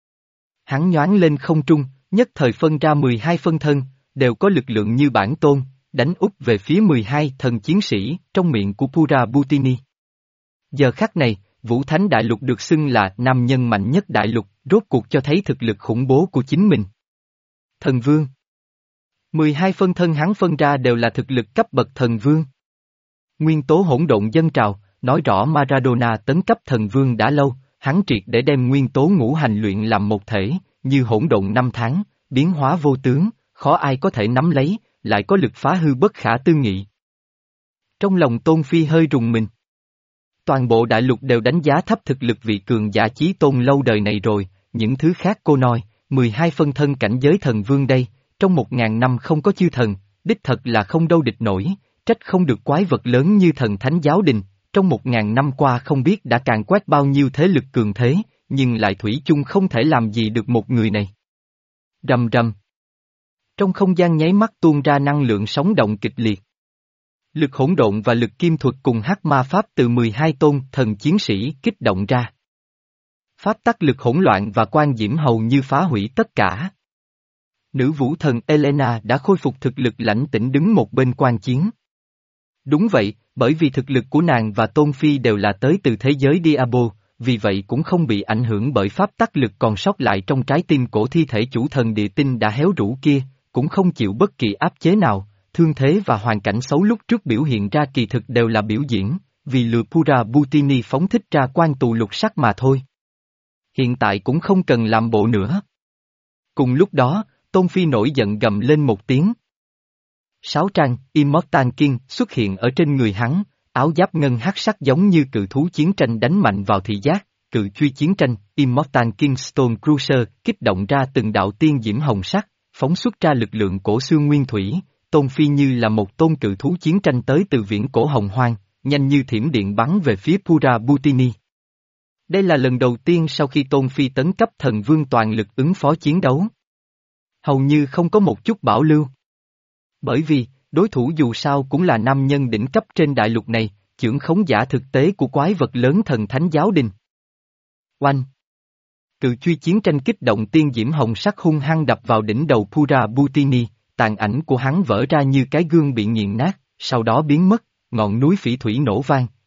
Hắn nhoáng lên không trung, nhất thời phân ra mười hai phân thân, đều có lực lượng như bản tôn, đánh úp về phía mười hai thần chiến sĩ trong miệng của Pura Butini. Giờ khắc này, Vũ Thánh Đại Lục được xưng là nam nhân mạnh nhất đại lục, rốt cuộc cho thấy thực lực khủng bố của chính mình. Thần Vương. mười hai phân thân hắn phân ra đều là thực lực cấp bậc thần vương. Nguyên tố hỗn độn dâng trào, nói rõ Maradona tấn cấp thần vương đã lâu, hắn triệt để đem nguyên tố ngũ hành luyện làm một thể, như hỗn độn năm tháng, biến hóa vô tướng, khó ai có thể nắm lấy, lại có lực phá hư bất khả tư nghị. Trong lòng Tôn Phi hơi rùng mình. Toàn bộ đại lục đều đánh giá thấp thực lực vị cường giả chí tôn lâu đời này rồi, những thứ khác cô nói, mười hai phân thân cảnh giới thần vương đây, trong một ngàn năm không có chư thần, đích thật là không đâu địch nổi, trách không được quái vật lớn như thần thánh giáo đình, trong một ngàn năm qua không biết đã càn quét bao nhiêu thế lực cường thế, nhưng lại thủy chung không thể làm gì được một người này. Rầm rầm. Trong không gian nháy mắt tuôn ra năng lượng sóng động kịch liệt. Lực hỗn độn và lực kim thuật cùng hắc ma pháp từ mười hai tôn thần chiến sĩ kích động ra. Pháp tắc lực hỗn loạn và quan diễm hầu như phá hủy tất cả. Nữ vũ thần Elena đã khôi phục thực lực lãnh tĩnh đứng một bên quan chiến. Đúng vậy, bởi vì thực lực của nàng và Tôn Phi đều là tới từ thế giới Diablo, vì vậy cũng không bị ảnh hưởng bởi pháp tắc lực còn sót lại trong trái tim cổ thi thể chủ thần địa tinh đã héo rũ kia, cũng không chịu bất kỳ áp chế nào, thương thế và hoàn cảnh xấu lúc trước biểu hiện ra kỳ thực đều là biểu diễn, vì lừa Pura Butini phóng thích ra quan tù lục sắc mà thôi. Hiện tại cũng không cần làm bộ nữa. Cùng lúc đó, Tôn Phi nổi giận gầm lên một tiếng. Sáu trang, Immortal King xuất hiện ở trên người hắn, áo giáp ngân hắc sắc giống như cự thú chiến tranh đánh mạnh vào thị giác, cự truy chiến tranh, Immortal King Stone Cruiser kích động ra từng đạo tiên diễm hồng sắc, phóng xuất ra lực lượng cổ xưa nguyên thủy, Tôn Phi như là một tôn cự thú chiến tranh tới từ viễn cổ hồng hoang, nhanh như thiểm điện bắn về phía Pura Butini. Đây là lần đầu tiên sau khi Tôn Phi tấn cấp thần vương toàn lực ứng phó chiến đấu. Hầu như không có một chút bảo lưu. Bởi vì, đối thủ dù sao cũng là nam nhân đỉnh cấp trên đại lục này, chưởng khống giả thực tế của quái vật lớn thần thánh giáo đình. Oanh! Cự truy chiến tranh kích động tiên diễm hồng sắc hung hăng đập vào đỉnh đầu Pura Butini, tàn ảnh của hắn vỡ ra như cái gương bị nghiền nát, sau đó biến mất, ngọn núi phỉ thủy nổ vang,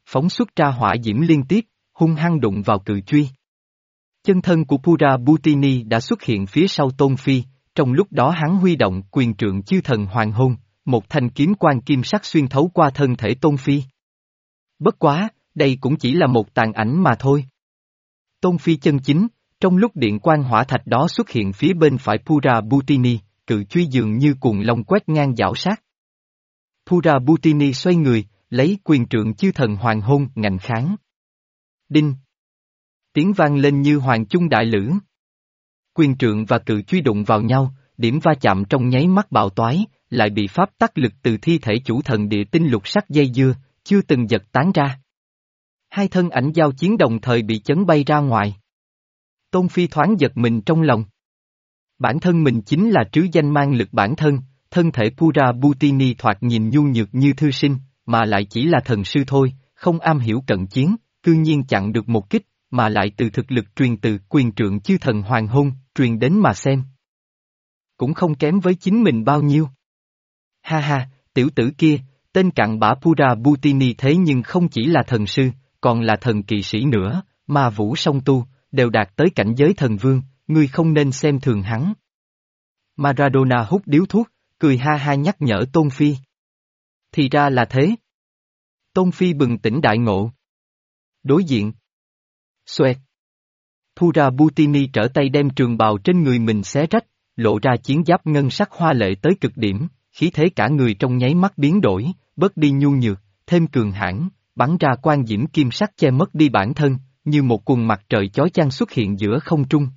phóng xuất ra hỏa diễm liên tiếp, hung hăng đụng vào cự truy. Chân thân của Pura Butini đã xuất hiện phía sau Tôn Phi, trong lúc đó hắn huy động quyền trượng chư thần hoàng hôn, một thanh kiếm quan kim sắc xuyên thấu qua thân thể Tôn Phi. Bất quá, đây cũng chỉ là một tàn ảnh mà thôi. Tôn Phi chân chính, trong lúc điện quang hỏa thạch đó xuất hiện phía bên phải Pura Butini, cự truy dường như cuồng long quét ngang giảo sát. Pura Butini xoay người, lấy quyền trượng chư thần hoàng hôn ngạnh kháng. Đinh! Tiếng vang lên như hoàng chung đại lữ. Quyền trượng và cự truy đụng vào nhau, điểm va chạm trong nháy mắt bạo toái, lại bị pháp tắc lực từ thi thể chủ thần địa tinh lục sắc dây dưa, chưa từng giật tán ra. Hai thân ảnh giao chiến đồng thời bị chấn bay ra ngoài. Tôn Phi thoáng giật mình trong lòng. Bản thân mình chính là trứ danh mang lực bản thân, thân thể Pura Butini thoạt nhìn nhu nhược như thư sinh, mà lại chỉ là thần sư thôi, không am hiểu cận chiến, cư nhiên chặn được một kích, mà lại từ thực lực truyền từ quyền trượng chư thần hoàng hôn, truyền đến mà xem. Cũng không kém với chính mình bao nhiêu. Ha ha, tiểu tử kia, tên cặn bã Pura Butini thế nhưng không chỉ là thần sư, còn là thần kỵ sĩ nữa, ma vũ song tu, đều đạt tới cảnh giới thần vương, ngươi không nên xem thường hắn. Maradona hút điếu thuốc, cười ha ha nhắc nhở Tôn Phi. Thì ra là thế. Tôn Phi bừng tỉnh đại ngộ. Đối diện. Xoẹt. Pura Butini trở tay đem trường bào trên người mình xé rách, lộ ra chiến giáp ngân sắc hoa lệ tới cực điểm, khí thế cả người trong nháy mắt biến đổi, bớt đi nhu nhược, thêm cường hãn, bắn ra quang diễm kim sắc che mất đi bản thân, như một quần mặt trời chói chang xuất hiện giữa không trung.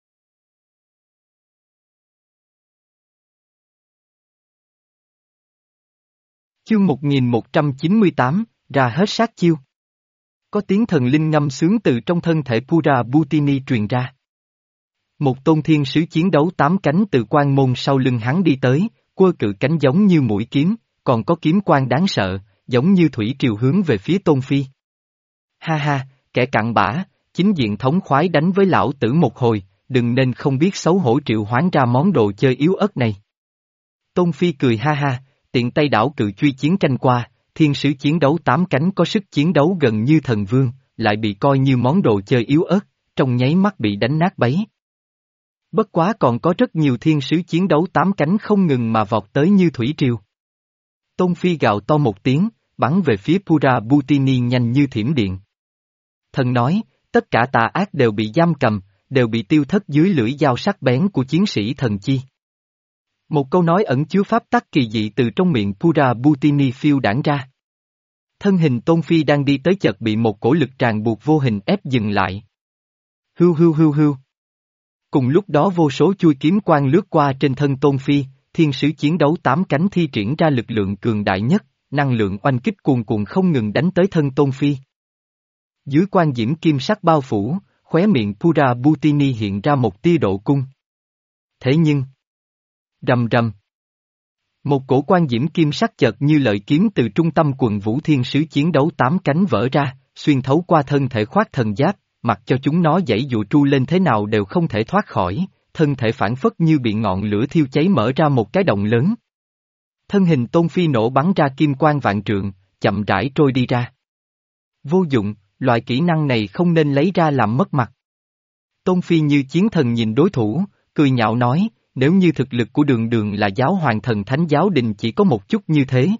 Chương một nghìn một trăm chín mươi tám, ra hết sát chiêu. Có tiếng thần linh ngâm sướng từ trong thân thể Pura Butini truyền ra. Một tôn thiên sứ chiến đấu tám cánh từ quan môn sau lưng hắn đi tới, quơ cự cánh giống như mũi kiếm, còn có kiếm quang đáng sợ, giống như thủy triều hướng về phía Tôn Phi. Ha ha, kẻ cặn bã, chính diện thống khoái đánh với lão tử một hồi, đừng nên không biết xấu hổ triệu hoán ra món đồ chơi yếu ớt này. Tôn Phi cười ha ha, tiện tay đảo cự truy chiến tranh qua, thiên sứ chiến đấu tám cánh có sức chiến đấu gần như thần vương, lại bị coi như món đồ chơi yếu ớt, trong nháy mắt bị đánh nát bấy. Bất quá còn có rất nhiều thiên sứ chiến đấu tám cánh không ngừng mà vọt tới như thủy triều. Tôn Phi gào to một tiếng, bắn về phía Pura Butini nhanh như thiểm điện. Thần nói, tất cả tà ác đều bị giam cầm, đều bị tiêu thất dưới lưỡi dao sắc bén của chiến sĩ thần chi. Một câu nói ẩn chứa pháp tắc kỳ dị từ trong miệng Pura Butini phiêu đảng ra. Thân hình Tôn Phi đang đi tới chợt bị một cổ lực tràn buộc vô hình ép dừng lại. Hưu hưu hưu hưu. Cùng lúc đó vô số chui kiếm quang lướt qua trên thân Tôn Phi, thiên sứ chiến đấu tám cánh thi triển ra lực lượng cường đại nhất, năng lượng oanh kích cuồn cuộn không ngừng đánh tới thân Tôn Phi. Dưới quan diễm kim sắc bao phủ, khóe miệng Pura Butini hiện ra một tia độ cung. Thế nhưng, rầm rầm. Một cổ quan diễm kim sắc chợt như lợi kiếm từ trung tâm quần vũ thiên sứ chiến đấu tám cánh vỡ ra, xuyên thấu qua thân thể khoác thần giáp, mặc cho chúng nó giãy dụa tru lên thế nào đều không thể thoát khỏi, thân thể phản phất như bị ngọn lửa thiêu cháy mở ra một cái động lớn. Thân hình Tôn Phi nổ bắn ra kim quang vạn trượng, chậm rãi trôi đi ra. Vô dụng, loại kỹ năng này không nên lấy ra làm mất mặt. Tôn Phi như chiến thần nhìn đối thủ, cười nhạo nói, nếu như thực lực của đường đường là giáo hoàng thần thánh giáo đình chỉ có một chút như thế.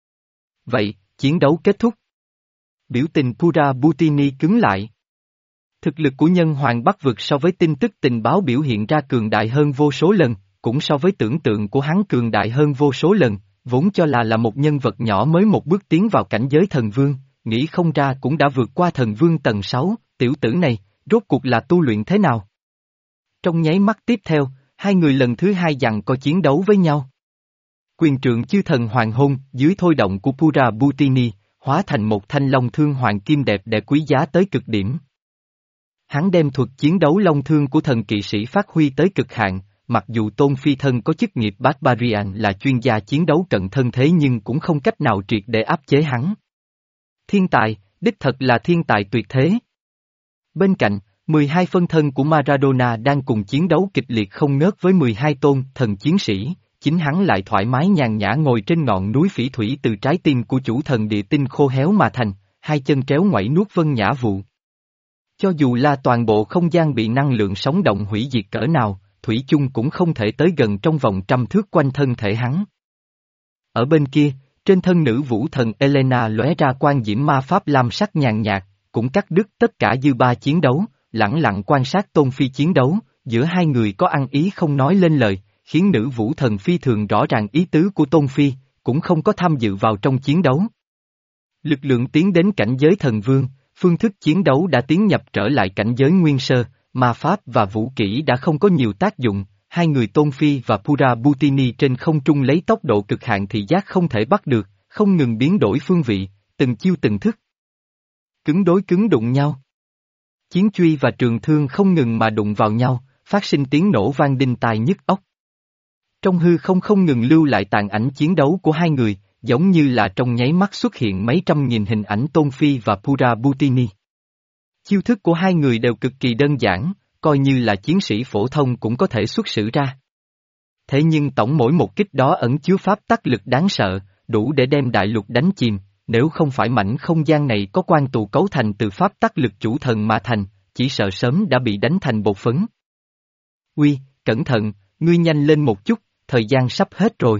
Vậy, chiến đấu kết thúc. Biểu tình Pura Butini cứng lại. Thực lực của nhân hoàng Bắc vực so với tin tức tình báo biểu hiện ra cường đại hơn vô số lần, cũng so với tưởng tượng của hắn cường đại hơn vô số lần, vốn cho là là một nhân vật nhỏ mới một bước tiến vào cảnh giới thần vương, nghĩ không ra cũng đã vượt qua thần vương tầng sáu, tiểu tử này, rốt cuộc là tu luyện thế nào? Trong nháy mắt tiếp theo, hai người lần thứ hai giằng co chiến đấu với nhau. Quyền trượng chư thần hoàng hôn, dưới thôi động của Pura Butini, hóa thành một thanh long thương hoàng kim đẹp đẽ quý giá tới cực điểm. Hắn đem thuật chiến đấu long thương của thần kỵ sĩ phát huy tới cực hạn, mặc dù Tôn Phi thân có chức nghiệp Barbarian là chuyên gia chiến đấu cận thân thế nhưng cũng không cách nào triệt để áp chế hắn. Thiên tài, đích thật là thiên tài tuyệt thế. Bên cạnh, mười hai phân thân của Maradona đang cùng chiến đấu kịch liệt không ngớt với mười hai tôn thần chiến sĩ, chính hắn lại thoải mái nhàn nhã ngồi trên ngọn núi phỉ thủy từ trái tim của chủ thần địa tinh khô héo mà thành, hai chân tréo ngoảy nuốt vân nhã vụ. Cho dù là toàn bộ không gian bị năng lượng sống động hủy diệt cỡ nào, thủy chung cũng không thể tới gần trong vòng trăm thước quanh thân thể hắn. Ở bên kia, trên thân nữ vũ thần Elena lóe ra quang diễm ma pháp lam sắc nhàn nhạt, cũng cắt đứt tất cả dư ba chiến đấu, lẳng lặng quan sát Tôn Phi chiến đấu, giữa hai người có ăn ý không nói lên lời, khiến nữ vũ thần phi thường rõ ràng ý tứ của Tôn Phi, cũng không có tham dự vào trong chiến đấu. Lực lượng tiến đến cảnh giới thần vương, phương thức chiến đấu đã tiến nhập trở lại cảnh giới nguyên sơ, ma pháp và vũ kỹ đã không có nhiều tác dụng, hai người Tôn Phi và Pura Butini trên không trung lấy tốc độ cực hạn thị giác không thể bắt được, không ngừng biến đổi phương vị, từng chiêu từng thức. Cứng đối cứng đụng nhau. Chiến truy và trường thương không ngừng mà đụng vào nhau, phát sinh tiếng nổ vang đinh tai nhức óc. Trong hư không không ngừng lưu lại tàn ảnh chiến đấu của hai người, giống như là trong nháy mắt xuất hiện mấy trăm nghìn hình ảnh Tôn Phi và Pura Butini. Chiêu thức của hai người đều cực kỳ đơn giản, coi như là chiến sĩ phổ thông cũng có thể xuất sử ra. Thế nhưng tổng mỗi một kích đó ẩn chứa pháp tắc lực đáng sợ, đủ để đem đại lục đánh chìm, nếu không phải mảnh không gian này có quan tù cấu thành từ pháp tắc lực chủ thần mà thành, chỉ sợ sớm đã bị đánh thành bột phấn. Uy, cẩn thận, ngươi nhanh lên một chút, thời gian sắp hết rồi.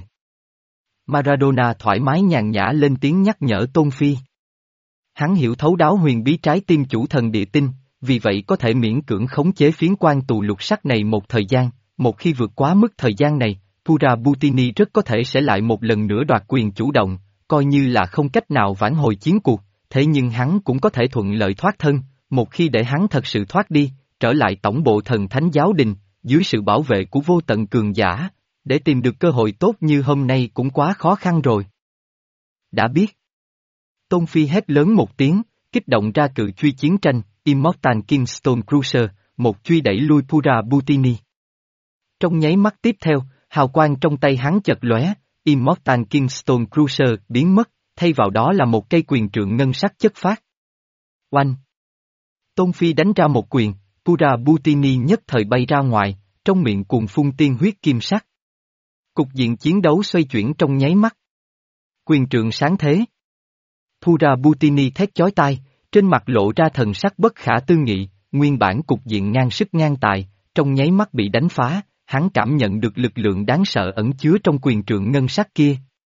Maradona thoải mái nhàn nhã lên tiếng nhắc nhở Tôn Phi. Hắn hiểu thấu đáo huyền bí trái tim chủ thần địa tinh, vì vậy có thể miễn cưỡng khống chế phiến quan tù lục sắc này một thời gian, một khi vượt quá mức thời gian này, Pura Butini rất có thể sẽ lại một lần nữa đoạt quyền chủ động, coi như là không cách nào vãn hồi chiến cuộc, thế nhưng hắn cũng có thể thuận lợi thoát thân, một khi để hắn thật sự thoát đi, trở lại tổng bộ thần thánh giáo đình, dưới sự bảo vệ của vô tận cường giả, để tìm được cơ hội tốt như hôm nay cũng quá khó khăn rồi. Đã biết. Tôn Phi hét lớn một tiếng, kích động ra cự truy chiến tranh, Immortal Kingstone Cruiser, một truy đẩy lui Pura Butini. Trong nháy mắt tiếp theo, hào quang trong tay hắn chật lóe, Immortal Kingstone Cruiser biến mất, thay vào đó là một cây quyền trượng ngân sắc chất phát. Oanh! Tôn Phi đánh ra một quyền, Pura Butini nhất thời bay ra ngoài, trong miệng cuồng phun tiên huyết kim sắc. Cục diện chiến đấu xoay chuyển trong nháy mắt. Quyền trượng sáng thế. Pura Butini thét chói tai, trên mặt lộ ra thần sắc bất khả tư nghị, nguyên bản cục diện ngang sức ngang tài, trong nháy mắt bị đánh phá, hắn cảm nhận được lực lượng đáng sợ ẩn chứa trong quyền trượng ngân sắc kia.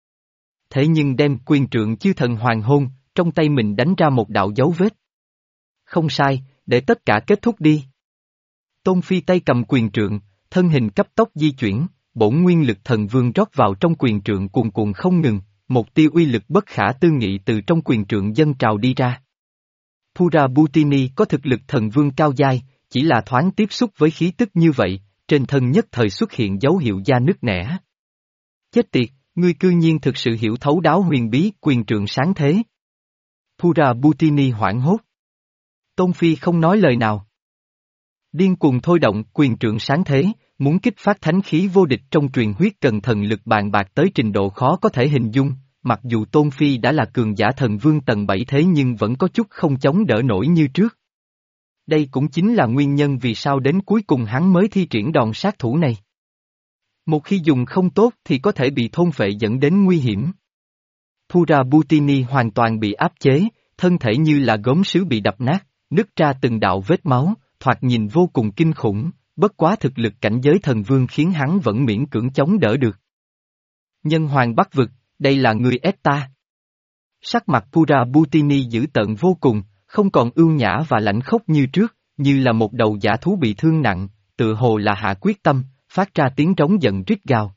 Thế nhưng đem quyền trượng chư thần hoàng hôn, trong tay mình đánh ra một đạo dấu vết. Không sai, để tất cả kết thúc đi. Tôn Phi tay cầm quyền trượng, thân hình cấp tốc di chuyển, bổn nguyên lực thần vương rót vào trong quyền trượng cuồn cuộn không ngừng, một tia uy lực bất khả tư nghị từ trong quyền trượng dâng trào đi ra. Pura Butini có thực lực thần vương cao giai, chỉ là thoáng tiếp xúc với khí tức như vậy, trên thân nhất thời xuất hiện dấu hiệu da nứt nẻ. Chết tiệt, ngươi cư nhiên thực sự hiểu thấu đáo huyền bí quyền trượng sáng thế. Pura Butini hoảng hốt. Tôn Phi không nói lời nào. Điên cuồng thôi động quyền trượng sáng thế, muốn kích phát thánh khí vô địch trong truyền huyết cần thần lực bàn bạc tới trình độ khó có thể hình dung, mặc dù Tôn Phi đã là cường giả thần vương tầng bảy thế nhưng vẫn có chút không chống đỡ nổi như trước. Đây cũng chính là nguyên nhân vì sao đến cuối cùng hắn mới thi triển đòn sát thủ này. Một khi dùng không tốt thì có thể bị thôn phệ dẫn đến nguy hiểm. Pura Butini hoàn toàn bị áp chế, thân thể như là gốm sứ bị đập nát, nứt ra từng đạo vết máu, thoạt nhìn vô cùng kinh khủng, bất quá thực lực cảnh giới thần vương khiến hắn vẫn miễn cưỡng chống đỡ được. Nhân hoàng Bắc vực, đây là người ép ta. Sắc mặt Pura Butini dữ tợn vô cùng, không còn ưu nhã và lãnh khốc như trước, như là một đầu dã thú bị thương nặng, tự hồ là hạ quyết tâm, phát ra tiếng trống giận rít gào.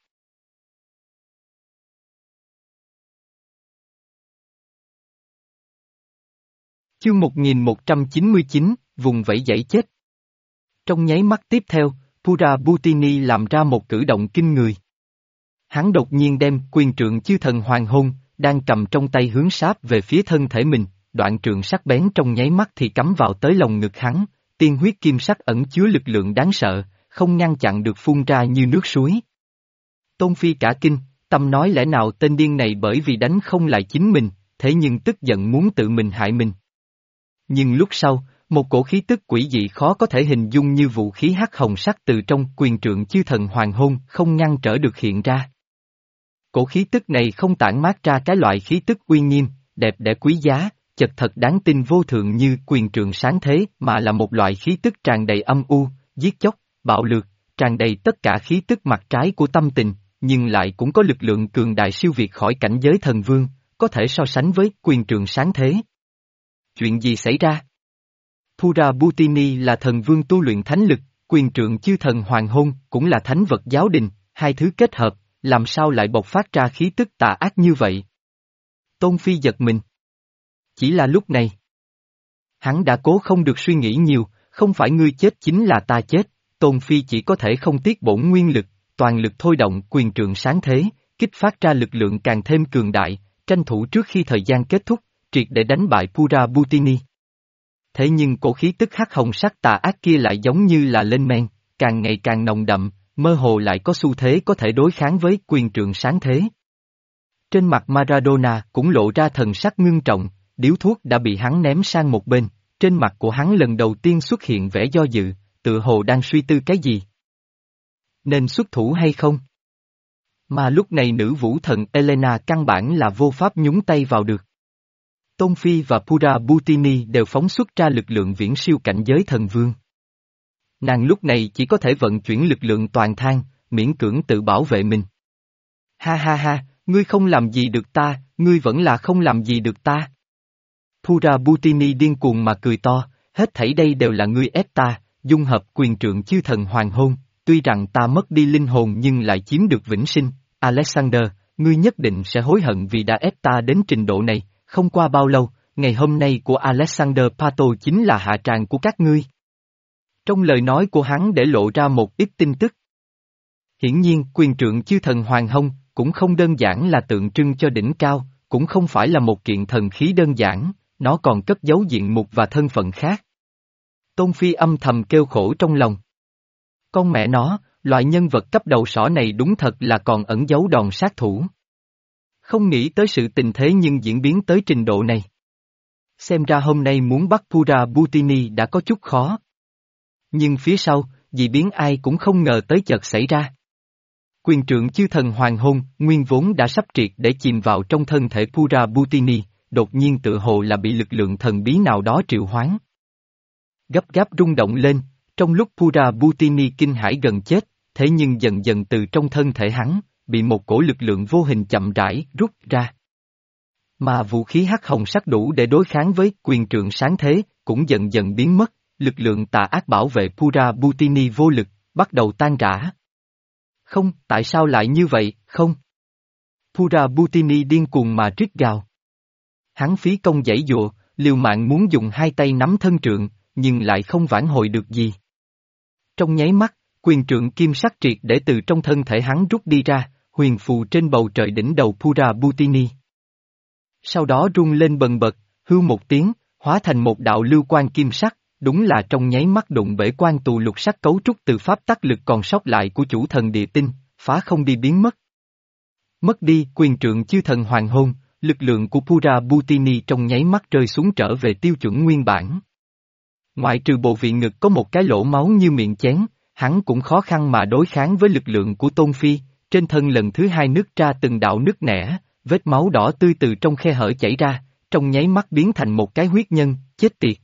Chương một nghìn một trăm chín mươi chín, vùng vẫy dãy chết. Trong nháy mắt tiếp theo, Pura Butini làm ra một cử động kinh người. Hắn đột nhiên đem quyền trượng chư thần hoàng hôn, đang cầm trong tay hướng sáp về phía thân thể mình, đoạn trượng sắc bén trong nháy mắt thì cắm vào tới lồng ngực hắn, tiên huyết kim sắc ẩn chứa lực lượng đáng sợ, không ngăn chặn được phun ra như nước suối. Tôn Phi cả kinh, tâm nói lẽ nào tên điên này bởi vì đánh không lại chính mình, thế nhưng tức giận muốn tự mình hại mình. Nhưng lúc sau, một cổ khí tức quỷ dị khó có thể hình dung như vũ khí hắc hồng sắc từ trong quyền trượng chư thần hoàng hôn không ngăn trở được hiện ra. Cổ khí tức này không tản mát ra cái loại khí tức uy nghiêm, đẹp đẽ quý giá, chật thật đáng tin vô thượng như quyền trượng sáng thế mà là một loại khí tức tràn đầy âm u, giết chóc, bạo lược, tràn đầy tất cả khí tức mặt trái của tâm tình, nhưng lại cũng có lực lượng cường đại siêu việt khỏi cảnh giới thần vương, có thể so sánh với quyền trượng sáng thế. Chuyện gì xảy ra? Pura Butini là thần vương tu luyện thánh lực, quyền trượng chư thần hoàng hôn cũng là thánh vật giáo đình, hai thứ kết hợp, làm sao lại bộc phát ra khí tức tà ác như vậy? Tôn Phi giật mình. Chỉ là lúc này. Hắn đã cố không được suy nghĩ nhiều, không phải ngươi chết chính là ta chết, Tôn Phi chỉ có thể không tiếc bổn nguyên lực, toàn lực thôi động quyền trượng sáng thế, kích phát ra lực lượng càng thêm cường đại, tranh thủ trước khi thời gian kết thúc, triệt để đánh bại Pura Butini. Thế nhưng cổ khí tức hắc hồng sắc tà ác kia lại giống như là lên men, càng ngày càng nồng đậm, mơ hồ lại có xu thế có thể đối kháng với quyền trượng sáng thế. Trên mặt Maradona cũng lộ ra thần sắc ngưng trọng, điếu thuốc đã bị hắn ném sang một bên, trên mặt của hắn lần đầu tiên xuất hiện vẻ do dự, tự hồ đang suy tư cái gì. Nên xuất thủ hay không? Mà lúc này nữ vũ thần Elena căn bản là vô pháp nhúng tay vào được. Tôn Phi và Pura Butini đều phóng xuất ra lực lượng viễn siêu cảnh giới thần vương. Nàng lúc này chỉ có thể vận chuyển lực lượng toàn thang, miễn cưỡng tự bảo vệ mình. Ha ha ha, ngươi không làm gì được ta, ngươi vẫn là không làm gì được ta. Pura Butini điên cuồng mà cười to, hết thảy đây đều là ngươi ép ta, dung hợp quyền trượng chư thần hoàng hôn, tuy rằng ta mất đi linh hồn nhưng lại chiếm được vĩnh sinh. Alexander, ngươi nhất định sẽ hối hận vì đã ép ta đến trình độ này, không qua bao lâu, ngày hôm nay của Alexander Pato chính là hạ tràng của các ngươi. Trong lời nói của hắn để lộ ra một ít tin tức. Hiển nhiên quyền trượng chư thần hoàng hôn cũng không đơn giản là tượng trưng cho đỉnh cao, cũng không phải là một kiện thần khí đơn giản, nó còn cất giấu diện mục và thân phận khác. Tôn Phi âm thầm kêu khổ trong lòng. Con mẹ nó, loại nhân vật cấp đầu sỏ này đúng thật là còn ẩn giấu đòn sát thủ. Không nghĩ tới sự tình thế nhưng diễn biến tới trình độ này. Xem ra hôm nay muốn bắt Pura Butini đã có chút khó. Nhưng phía sau, dị biến ai cũng không ngờ tới chợt xảy ra. Quyền trượng chư thần hoàng hôn, nguyên vốn đã sắp triệt để chìm vào trong thân thể Pura Butini, đột nhiên tự hồ là bị lực lượng thần bí nào đó triệu hoán. Gấp gáp rung động lên, trong lúc Pura Butini kinh hãi gần chết, thế nhưng dần dần từ trong thân thể hắn, bị một cổ lực lượng vô hình chậm rãi rút ra. Mà vũ khí hắc hồng sắc đủ để đối kháng với quyền trượng sáng thế, cũng dần dần biến mất, lực lượng tà ác bảo vệ Pura Butini vô lực, bắt đầu tan rã. Không, tại sao lại như vậy, không? Pura Butini điên cuồng mà rít gào. Hắn phí công giãy giụa, liều mạng muốn dùng hai tay nắm thân trượng, nhưng lại không vãn hồi được gì. Trong nháy mắt, quyền trượng kim sắc triệt để từ trong thân thể hắn rút đi ra, huyền phù trên bầu trời đỉnh đầu Pura Butini. Sau đó rung lên bần bật, hưu một tiếng, hóa thành một đạo lưu quang kim sắc, đúng là trong nháy mắt đụng bể quan tù lục sắc cấu trúc từ pháp tắc lực còn sót lại của chủ thần địa tinh, phá không đi biến mất. Mất đi quyền trượng chư thần hoàng hôn, lực lượng của Pura Butini trong nháy mắt rơi xuống trở về tiêu chuẩn nguyên bản. Ngoại trừ bộ vị ngực có một cái lỗ máu như miệng chén, hắn cũng khó khăn mà đối kháng với lực lượng của Tôn Phi, trên thân lần thứ hai nứt ra từng đạo nứt nẻ, vết máu đỏ tươi từ trong khe hở chảy ra, trong nháy mắt biến thành một cái huyết nhân, chết tiệt.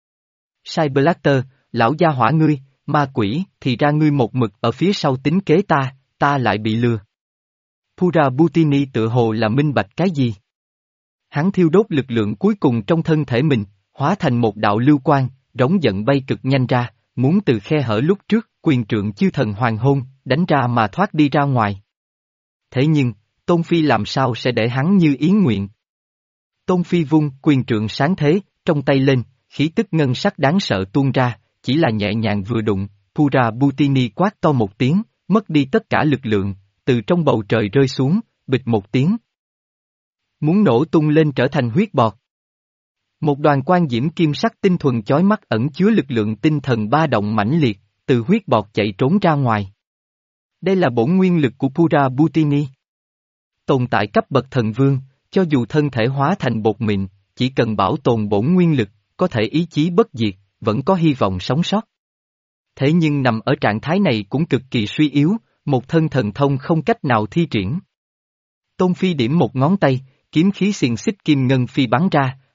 Sai Blatter, lão gia hỏa ngươi, ma quỷ, thì ra ngươi một mực ở phía sau tính kế ta, ta lại bị lừa. Pura Butini tự hồ là minh bạch cái gì? Hắn thiêu đốt lực lượng cuối cùng trong thân thể mình, hóa thành một đạo lưu quang, rống giận bay cực nhanh ra, muốn từ khe hở lúc trước, quyền trượng chư thần hoàng hôn, đánh ra mà thoát đi ra ngoài. Thế nhưng, Tôn Phi làm sao sẽ để hắn như ý nguyện? Tôn Phi vung quyền trượng sáng thế, trong tay lên, khí tức ngân sắc đáng sợ tuôn ra, chỉ là nhẹ nhàng vừa đụng, Pura Butini quát to một tiếng, mất đi tất cả lực lượng, từ trong bầu trời rơi xuống, bịch một tiếng. Muốn nổ tung lên trở thành huyết bọt. Một đoàn quang diễm kim sắc tinh thuần chói mắt ẩn chứa lực lượng tinh thần ba động mãnh liệt, từ huyết bọt chạy trốn ra ngoài. Đây là bổn nguyên lực của Pura Butini. Tồn tại cấp bậc thần vương, cho dù thân thể hóa thành bột mịn, chỉ cần bảo tồn bổn nguyên lực, có thể ý chí bất diệt, vẫn có hy vọng sống sót. Thế nhưng nằm ở trạng thái này cũng cực kỳ suy yếu, một thân thần thông không cách nào thi triển. Tôn Phi điểm một ngón tay, kiếm khí xiềng xích kim ngân phi bắn ra,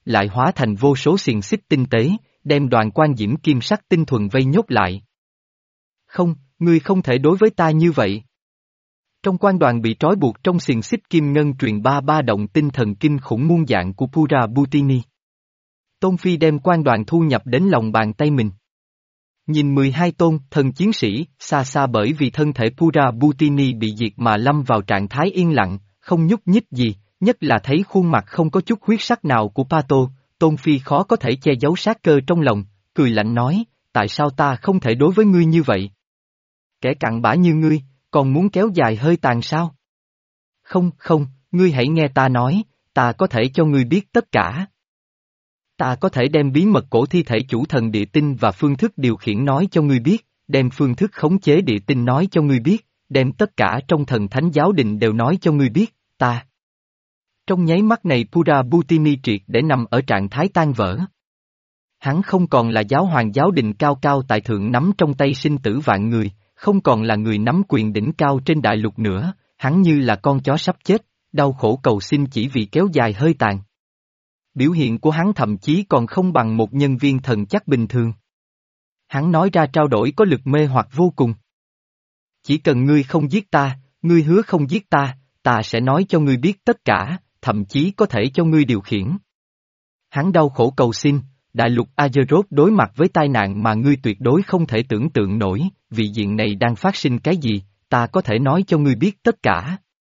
lại hóa thành vô số xiềng xích tinh tế, đem đoàn quan diễm kim sắc tinh thuần vây nhốt lại. Không, ngươi không thể đối với ta như vậy. Trong quan đoàn bị trói buộc trong xiềng xích kim ngân truyền ba ba động tinh thần kinh khủng muôn dạng của Pura Butini. Tôn Phi đem quan đoàn thu nhập đến lòng bàn tay mình. Nhìn mười hai tôn thần chiến sĩ, xa xa bởi vì thân thể Pura Butini bị diệt mà lâm vào trạng thái yên lặng, không nhúc nhích gì, nhất là thấy khuôn mặt không có chút huyết sắc nào của Pato, Tôn Phi khó có thể che giấu sát cơ trong lòng, cười lạnh nói, tại sao ta không thể đối với ngươi như vậy? Kẻ cặn bã như ngươi, còn muốn kéo dài hơi tàn sao? Không, không, ngươi hãy nghe ta nói, ta có thể cho ngươi biết tất cả. Ta có thể đem bí mật cổ thi thể chủ thần địa tinh và phương thức điều khiển nói cho ngươi biết, đem phương thức khống chế địa tinh nói cho ngươi biết, đem tất cả trong thần thánh giáo đình đều nói cho ngươi biết, ta. Trong nháy mắt này Pura Butini triệt để nằm ở trạng thái tan vỡ. Hắn không còn là giáo hoàng giáo đình cao cao tại thượng nắm trong tay sinh tử vạn người, không còn là người nắm quyền đỉnh cao trên đại lục nữa, hắn như là con chó sắp chết, đau khổ cầu xin chỉ vì kéo dài hơi tàn. Biểu hiện của hắn thậm chí còn không bằng một nhân viên thần chắc bình thường. Hắn nói ra trao đổi có lực mê hoặc vô cùng. Chỉ cần ngươi không giết ta, ngươi hứa không giết ta, ta sẽ nói cho ngươi biết tất cả, thậm chí có thể cho ngươi điều khiển. Hắn đau khổ cầu xin, đại lục Azeroth đối mặt với tai nạn mà ngươi tuyệt đối không thể tưởng tượng nổi, vị diện này đang phát sinh cái gì, ta có thể nói cho ngươi biết tất cả.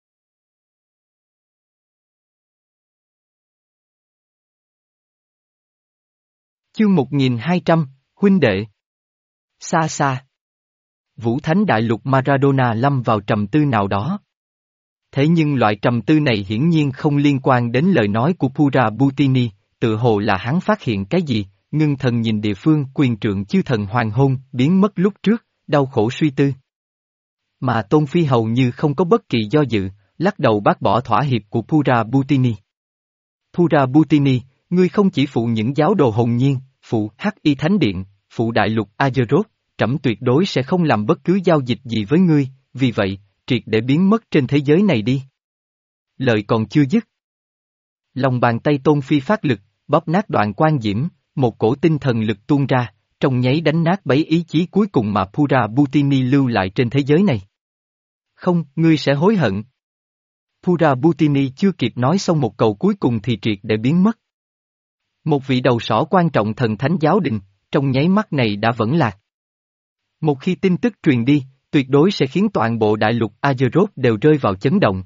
Chương một nghìn hai trăm, huynh đệ. Xa xa. Vũ Thánh Đại Lục Maradona lâm vào trầm tư nào đó. Thế nhưng loại trầm tư này hiển nhiên không liên quan đến lời nói của Pura Butini, tự hồ là hắn phát hiện cái gì, ngưng thần nhìn địa phương quyền trượng chư thần hoàng hôn biến mất lúc trước, đau khổ suy tư. Mà Tôn Phi hầu như không có bất kỳ do dự, lắc đầu bác bỏ thỏa hiệp của Pura Butini. Pura Butini, ngươi không chỉ phụ những giáo đồ hồn nhiên, phụ Hắc Y Thánh Điện, phụ đại lục Azeroth, trẫm tuyệt đối sẽ không làm bất cứ giao dịch gì với ngươi, vì vậy, triệt để biến mất trên thế giới này đi. Lời còn chưa dứt. Lòng bàn tay Tôn Phi phát lực, bóp nát đoạn quan diễm, một cổ tinh thần lực tuôn ra, trong nháy đánh nát bấy ý chí cuối cùng mà Pura Butini lưu lại trên thế giới này. Không, ngươi sẽ hối hận. Pura Butini chưa kịp nói xong một câu cuối cùng thì triệt để biến mất. Một vị đầu sỏ quan trọng thần thánh giáo đình, trong nháy mắt này đã vẫn lạc. Một khi tin tức truyền đi, tuyệt đối sẽ khiến toàn bộ đại lục Azeroth đều rơi vào chấn động.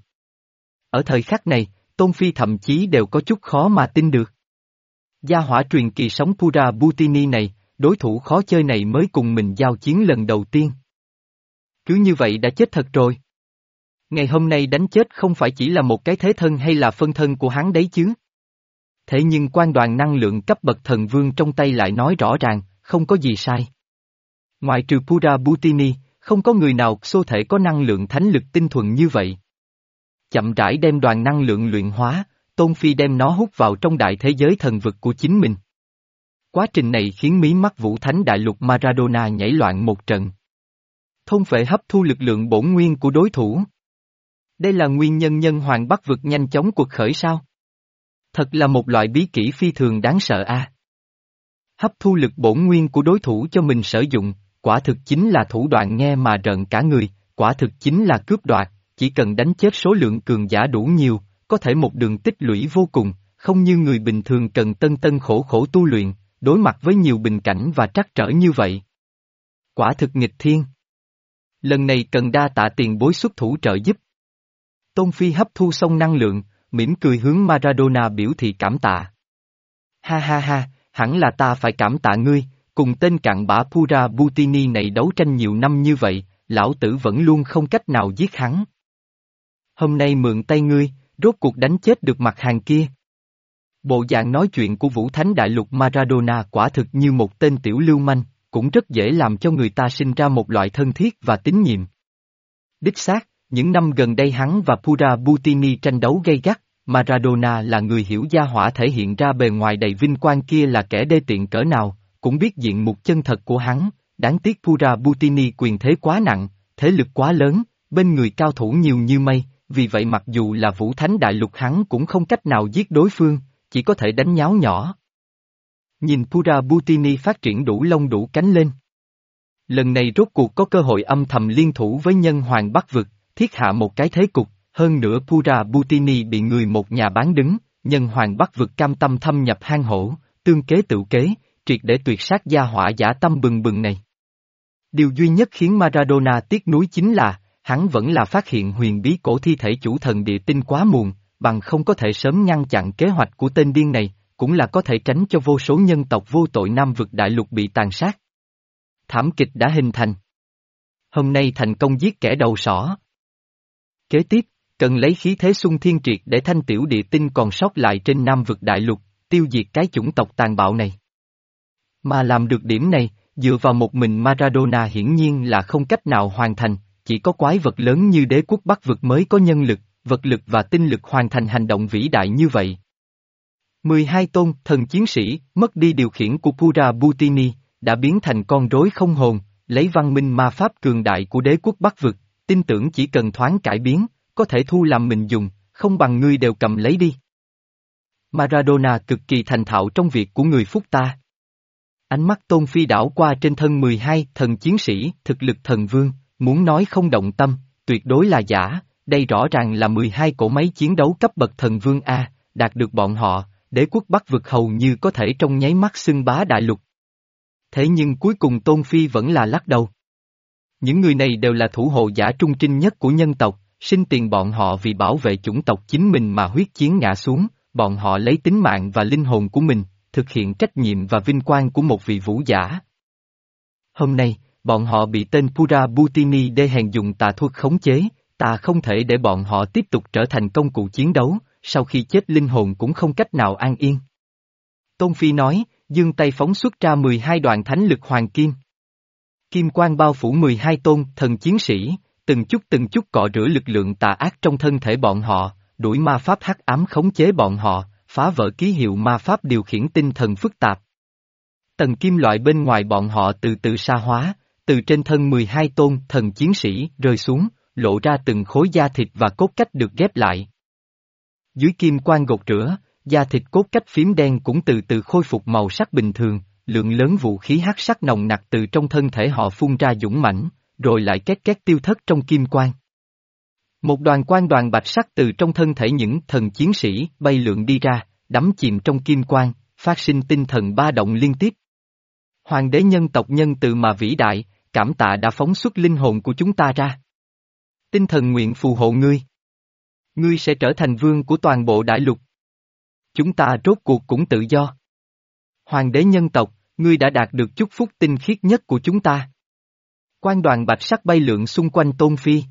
Ở thời khắc này, Tôn Phi thậm chí đều có chút khó mà tin được. Gia hỏa truyền kỳ sống Pura Butini này, đối thủ khó chơi này mới cùng mình giao chiến lần đầu tiên. Cứ như vậy đã chết thật rồi. Ngày hôm nay đánh chết không phải chỉ là một cái thế thân hay là phân thân của hắn đấy chứ. Thế nhưng quan đoàn năng lượng cấp bậc thần vương trong tay lại nói rõ ràng, không có gì sai. Ngoại trừ Pura Butini, không có người nào xô thể có năng lượng thánh lực tinh thuần như vậy. Chậm rãi đem đoàn năng lượng luyện hóa, Tôn Phi đem nó hút vào trong đại thế giới thần vực của chính mình. Quá trình này khiến mí mắt Vũ Thánh Đại Lục Maradona nhảy loạn một trận. Thôn phệ hấp thu lực lượng bổn nguyên của đối thủ. Đây là nguyên nhân nhân hoàng Bắc vực nhanh chóng cuộc khởi sao? Thật là một loại bí kỹ phi thường đáng sợ a. À. Hấp thu lực bổn nguyên của đối thủ cho mình sử dụng, quả thực chính là thủ đoạn nghe mà rợn cả người, quả thực chính là cướp đoạt, chỉ cần đánh chết số lượng cường giả đủ nhiều, có thể một đường tích lũy vô cùng, không như người bình thường cần tân tân khổ khổ tu luyện, đối mặt với nhiều bình cảnh và trắc trở như vậy. Quả thực nghịch thiên. Lần này cần đa tạ tiền bối xuất thủ trợ giúp. Tôn Phi hấp thu xong năng lượng, mỉm cười hướng Maradona biểu thị cảm tạ. Ha ha ha, hẳn là ta phải cảm tạ ngươi, cùng tên cặn bã Pura Butini này đấu tranh nhiều năm như vậy, lão tử vẫn luôn không cách nào giết hắn. Hôm nay mượn tay ngươi, rốt cuộc đánh chết được mặt hàng kia. Bộ dạng nói chuyện của Vũ Thánh Đại Lục Maradona quả thực như một tên tiểu lưu manh, cũng rất dễ làm cho người ta sinh ra một loại thân thiết và tín nhiệm. Đích xác, những năm gần đây hắn và Pura Butini tranh đấu gay gắt, Maradona là người hiểu gia hỏa thể hiện ra bề ngoài đầy vinh quang kia là kẻ đê tiện cỡ nào, cũng biết diện mục chân thật của hắn, đáng tiếc Pura Butini quyền thế quá nặng, thế lực quá lớn, bên người cao thủ nhiều như mây, vì vậy mặc dù là Vũ Thánh Đại Lục hắn cũng không cách nào giết đối phương, chỉ có thể đánh nháo nhỏ. Nhìn Pura Butini phát triển đủ lông đủ cánh lên. Lần này rốt cuộc có cơ hội âm thầm liên thủ với nhân hoàng Bắc vực, thiết hạ một cái thế cục, hơn nữa Pura Butini bị người một nhà bán đứng, nhân hoàng Bắc vực cam tâm thâm nhập hang hổ, tương kế tự kế, triệt để tuyệt sát gia hỏa dã tâm bừng bừng này. Điều duy nhất khiến Maradona tiếc nuối chính là, hắn vẫn là phát hiện huyền bí cổ thi thể chủ thần địa tinh quá muộn, bằng không có thể sớm ngăn chặn kế hoạch của tên điên này, cũng là có thể tránh cho vô số nhân tộc vô tội Nam vực đại lục bị tàn sát. Thảm kịch đã hình thành. Hôm nay thành công giết kẻ đầu sỏ. Kế tiếp, cần lấy khí thế xung thiên triệt để thanh tiểu địa tinh còn sót lại trên Nam vực đại lục, tiêu diệt cái chủng tộc tàn bạo này. Mà làm được điểm này, dựa vào một mình Maradona hiển nhiên là không cách nào hoàn thành, chỉ có quái vật lớn như đế quốc Bắc vực mới có nhân lực, vật lực và tinh lực hoàn thành hành động vĩ đại như vậy. mười hai tôn thần chiến sĩ, mất đi điều khiển của Pura Butini, đã biến thành con rối không hồn, lấy văn minh ma pháp cường đại của đế quốc Bắc vực, tin tưởng chỉ cần thoáng cải biến, có thể thu làm mình dùng, không bằng ngươi đều cầm lấy đi. Maradona cực kỳ thành thạo trong việc của người phúc ta. Ánh mắt Tôn Phi đảo qua trên thân mười hai thần chiến sĩ, thực lực thần vương, muốn nói không động tâm, tuyệt đối là giả, đây rõ ràng là mười hai cỗ máy chiến đấu cấp bậc thần vương A, đạt được bọn họ, đế quốc Bắc vực hầu như có thể trong nháy mắt xưng bá đại lục. Thế nhưng cuối cùng Tôn Phi vẫn là lắc đầu. Những người này đều là thủ hộ giả trung trinh nhất của nhân tộc, sinh tiền bọn họ vì bảo vệ chủng tộc chính mình mà huyết chiến ngã xuống, bọn họ lấy tính mạng và linh hồn của mình, thực hiện trách nhiệm và vinh quang của một vị vũ giả. Hôm nay, bọn họ bị tên Pura Butini đê hèn dùng tà thuật khống chế, ta không thể để bọn họ tiếp tục trở thành công cụ chiến đấu, sau khi chết linh hồn cũng không cách nào an yên. Tôn Phi nói, giương tay phóng xuất ra mười hai đoạn thánh lực hoàng kim. Kim quang bao phủ mười hai tôn thần chiến sĩ, từng chút từng chút cọ rửa lực lượng tà ác trong thân thể bọn họ, đuổi ma pháp hắc ám khống chế bọn họ, phá vỡ ký hiệu ma pháp điều khiển tinh thần phức tạp. Tầng kim loại bên ngoài bọn họ từ từ sa hóa, từ trên thân mười hai tôn thần chiến sĩ rơi xuống, lộ ra từng khối da thịt và cốt cách được ghép lại. Dưới kim quang gột rửa, da thịt cốt cách phím đen cũng từ từ khôi phục màu sắc bình thường, lượng lớn vũ khí hắc sắc nồng nặc từ trong thân thể họ phun ra dũng mãnh, rồi lại két két tiêu thất trong kim quang. Một đoàn quang đoàn bạch sắc từ trong thân thể những thần chiến sĩ bay lượn đi ra, đắm chìm trong kim quang, phát sinh tinh thần ba động liên tiếp. Hoàng đế nhân tộc nhân từ mà vĩ đại, cảm tạ đã phóng xuất linh hồn của chúng ta ra. Tinh thần nguyện phù hộ ngươi. Ngươi sẽ trở thành vương của toàn bộ đại lục. Chúng ta rốt cuộc cũng tự do. Hoàng đế nhân tộc, ngươi đã đạt được chúc phúc tinh khiết nhất của chúng ta. Quang đoàn bạch sắc bay lượn xung quanh Tôn Phi.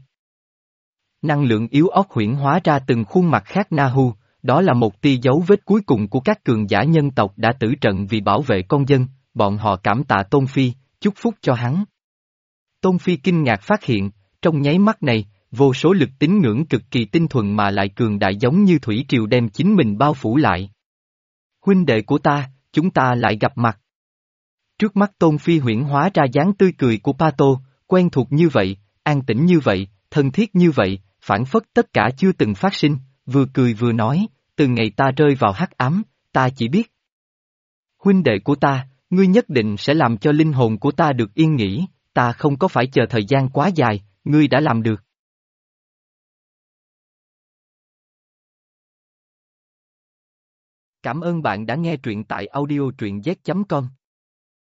Năng lượng yếu ớt huyễn hóa ra từng khuôn mặt khác Nahu, đó là một tia dấu vết cuối cùng của các cường giả nhân tộc đã tử trận vì bảo vệ con dân, bọn họ cảm tạ Tôn Phi, chúc phúc cho hắn. Tôn Phi kinh ngạc phát hiện, trong nháy mắt này, vô số lực tín ngưỡng cực kỳ tinh thuần mà lại cường đại giống như thủy triều đem chính mình bao phủ lại. Huynh đệ của ta, chúng ta lại gặp mặt. Trước mắt Tôn Phi huyễn hóa ra dáng tươi cười của Pato, quen thuộc như vậy, an tĩnh như vậy, thân thiết như vậy, phản phất tất cả chưa từng phát sinh, vừa cười vừa nói, từ ngày ta rơi vào hắc ám, ta chỉ biết. Huynh đệ của ta, ngươi nhất định sẽ làm cho linh hồn của ta được yên nghỉ, ta không có phải chờ thời gian quá dài, ngươi đã làm được. Cảm ơn bạn đã nghe truyện tại audio truyện z chấm com.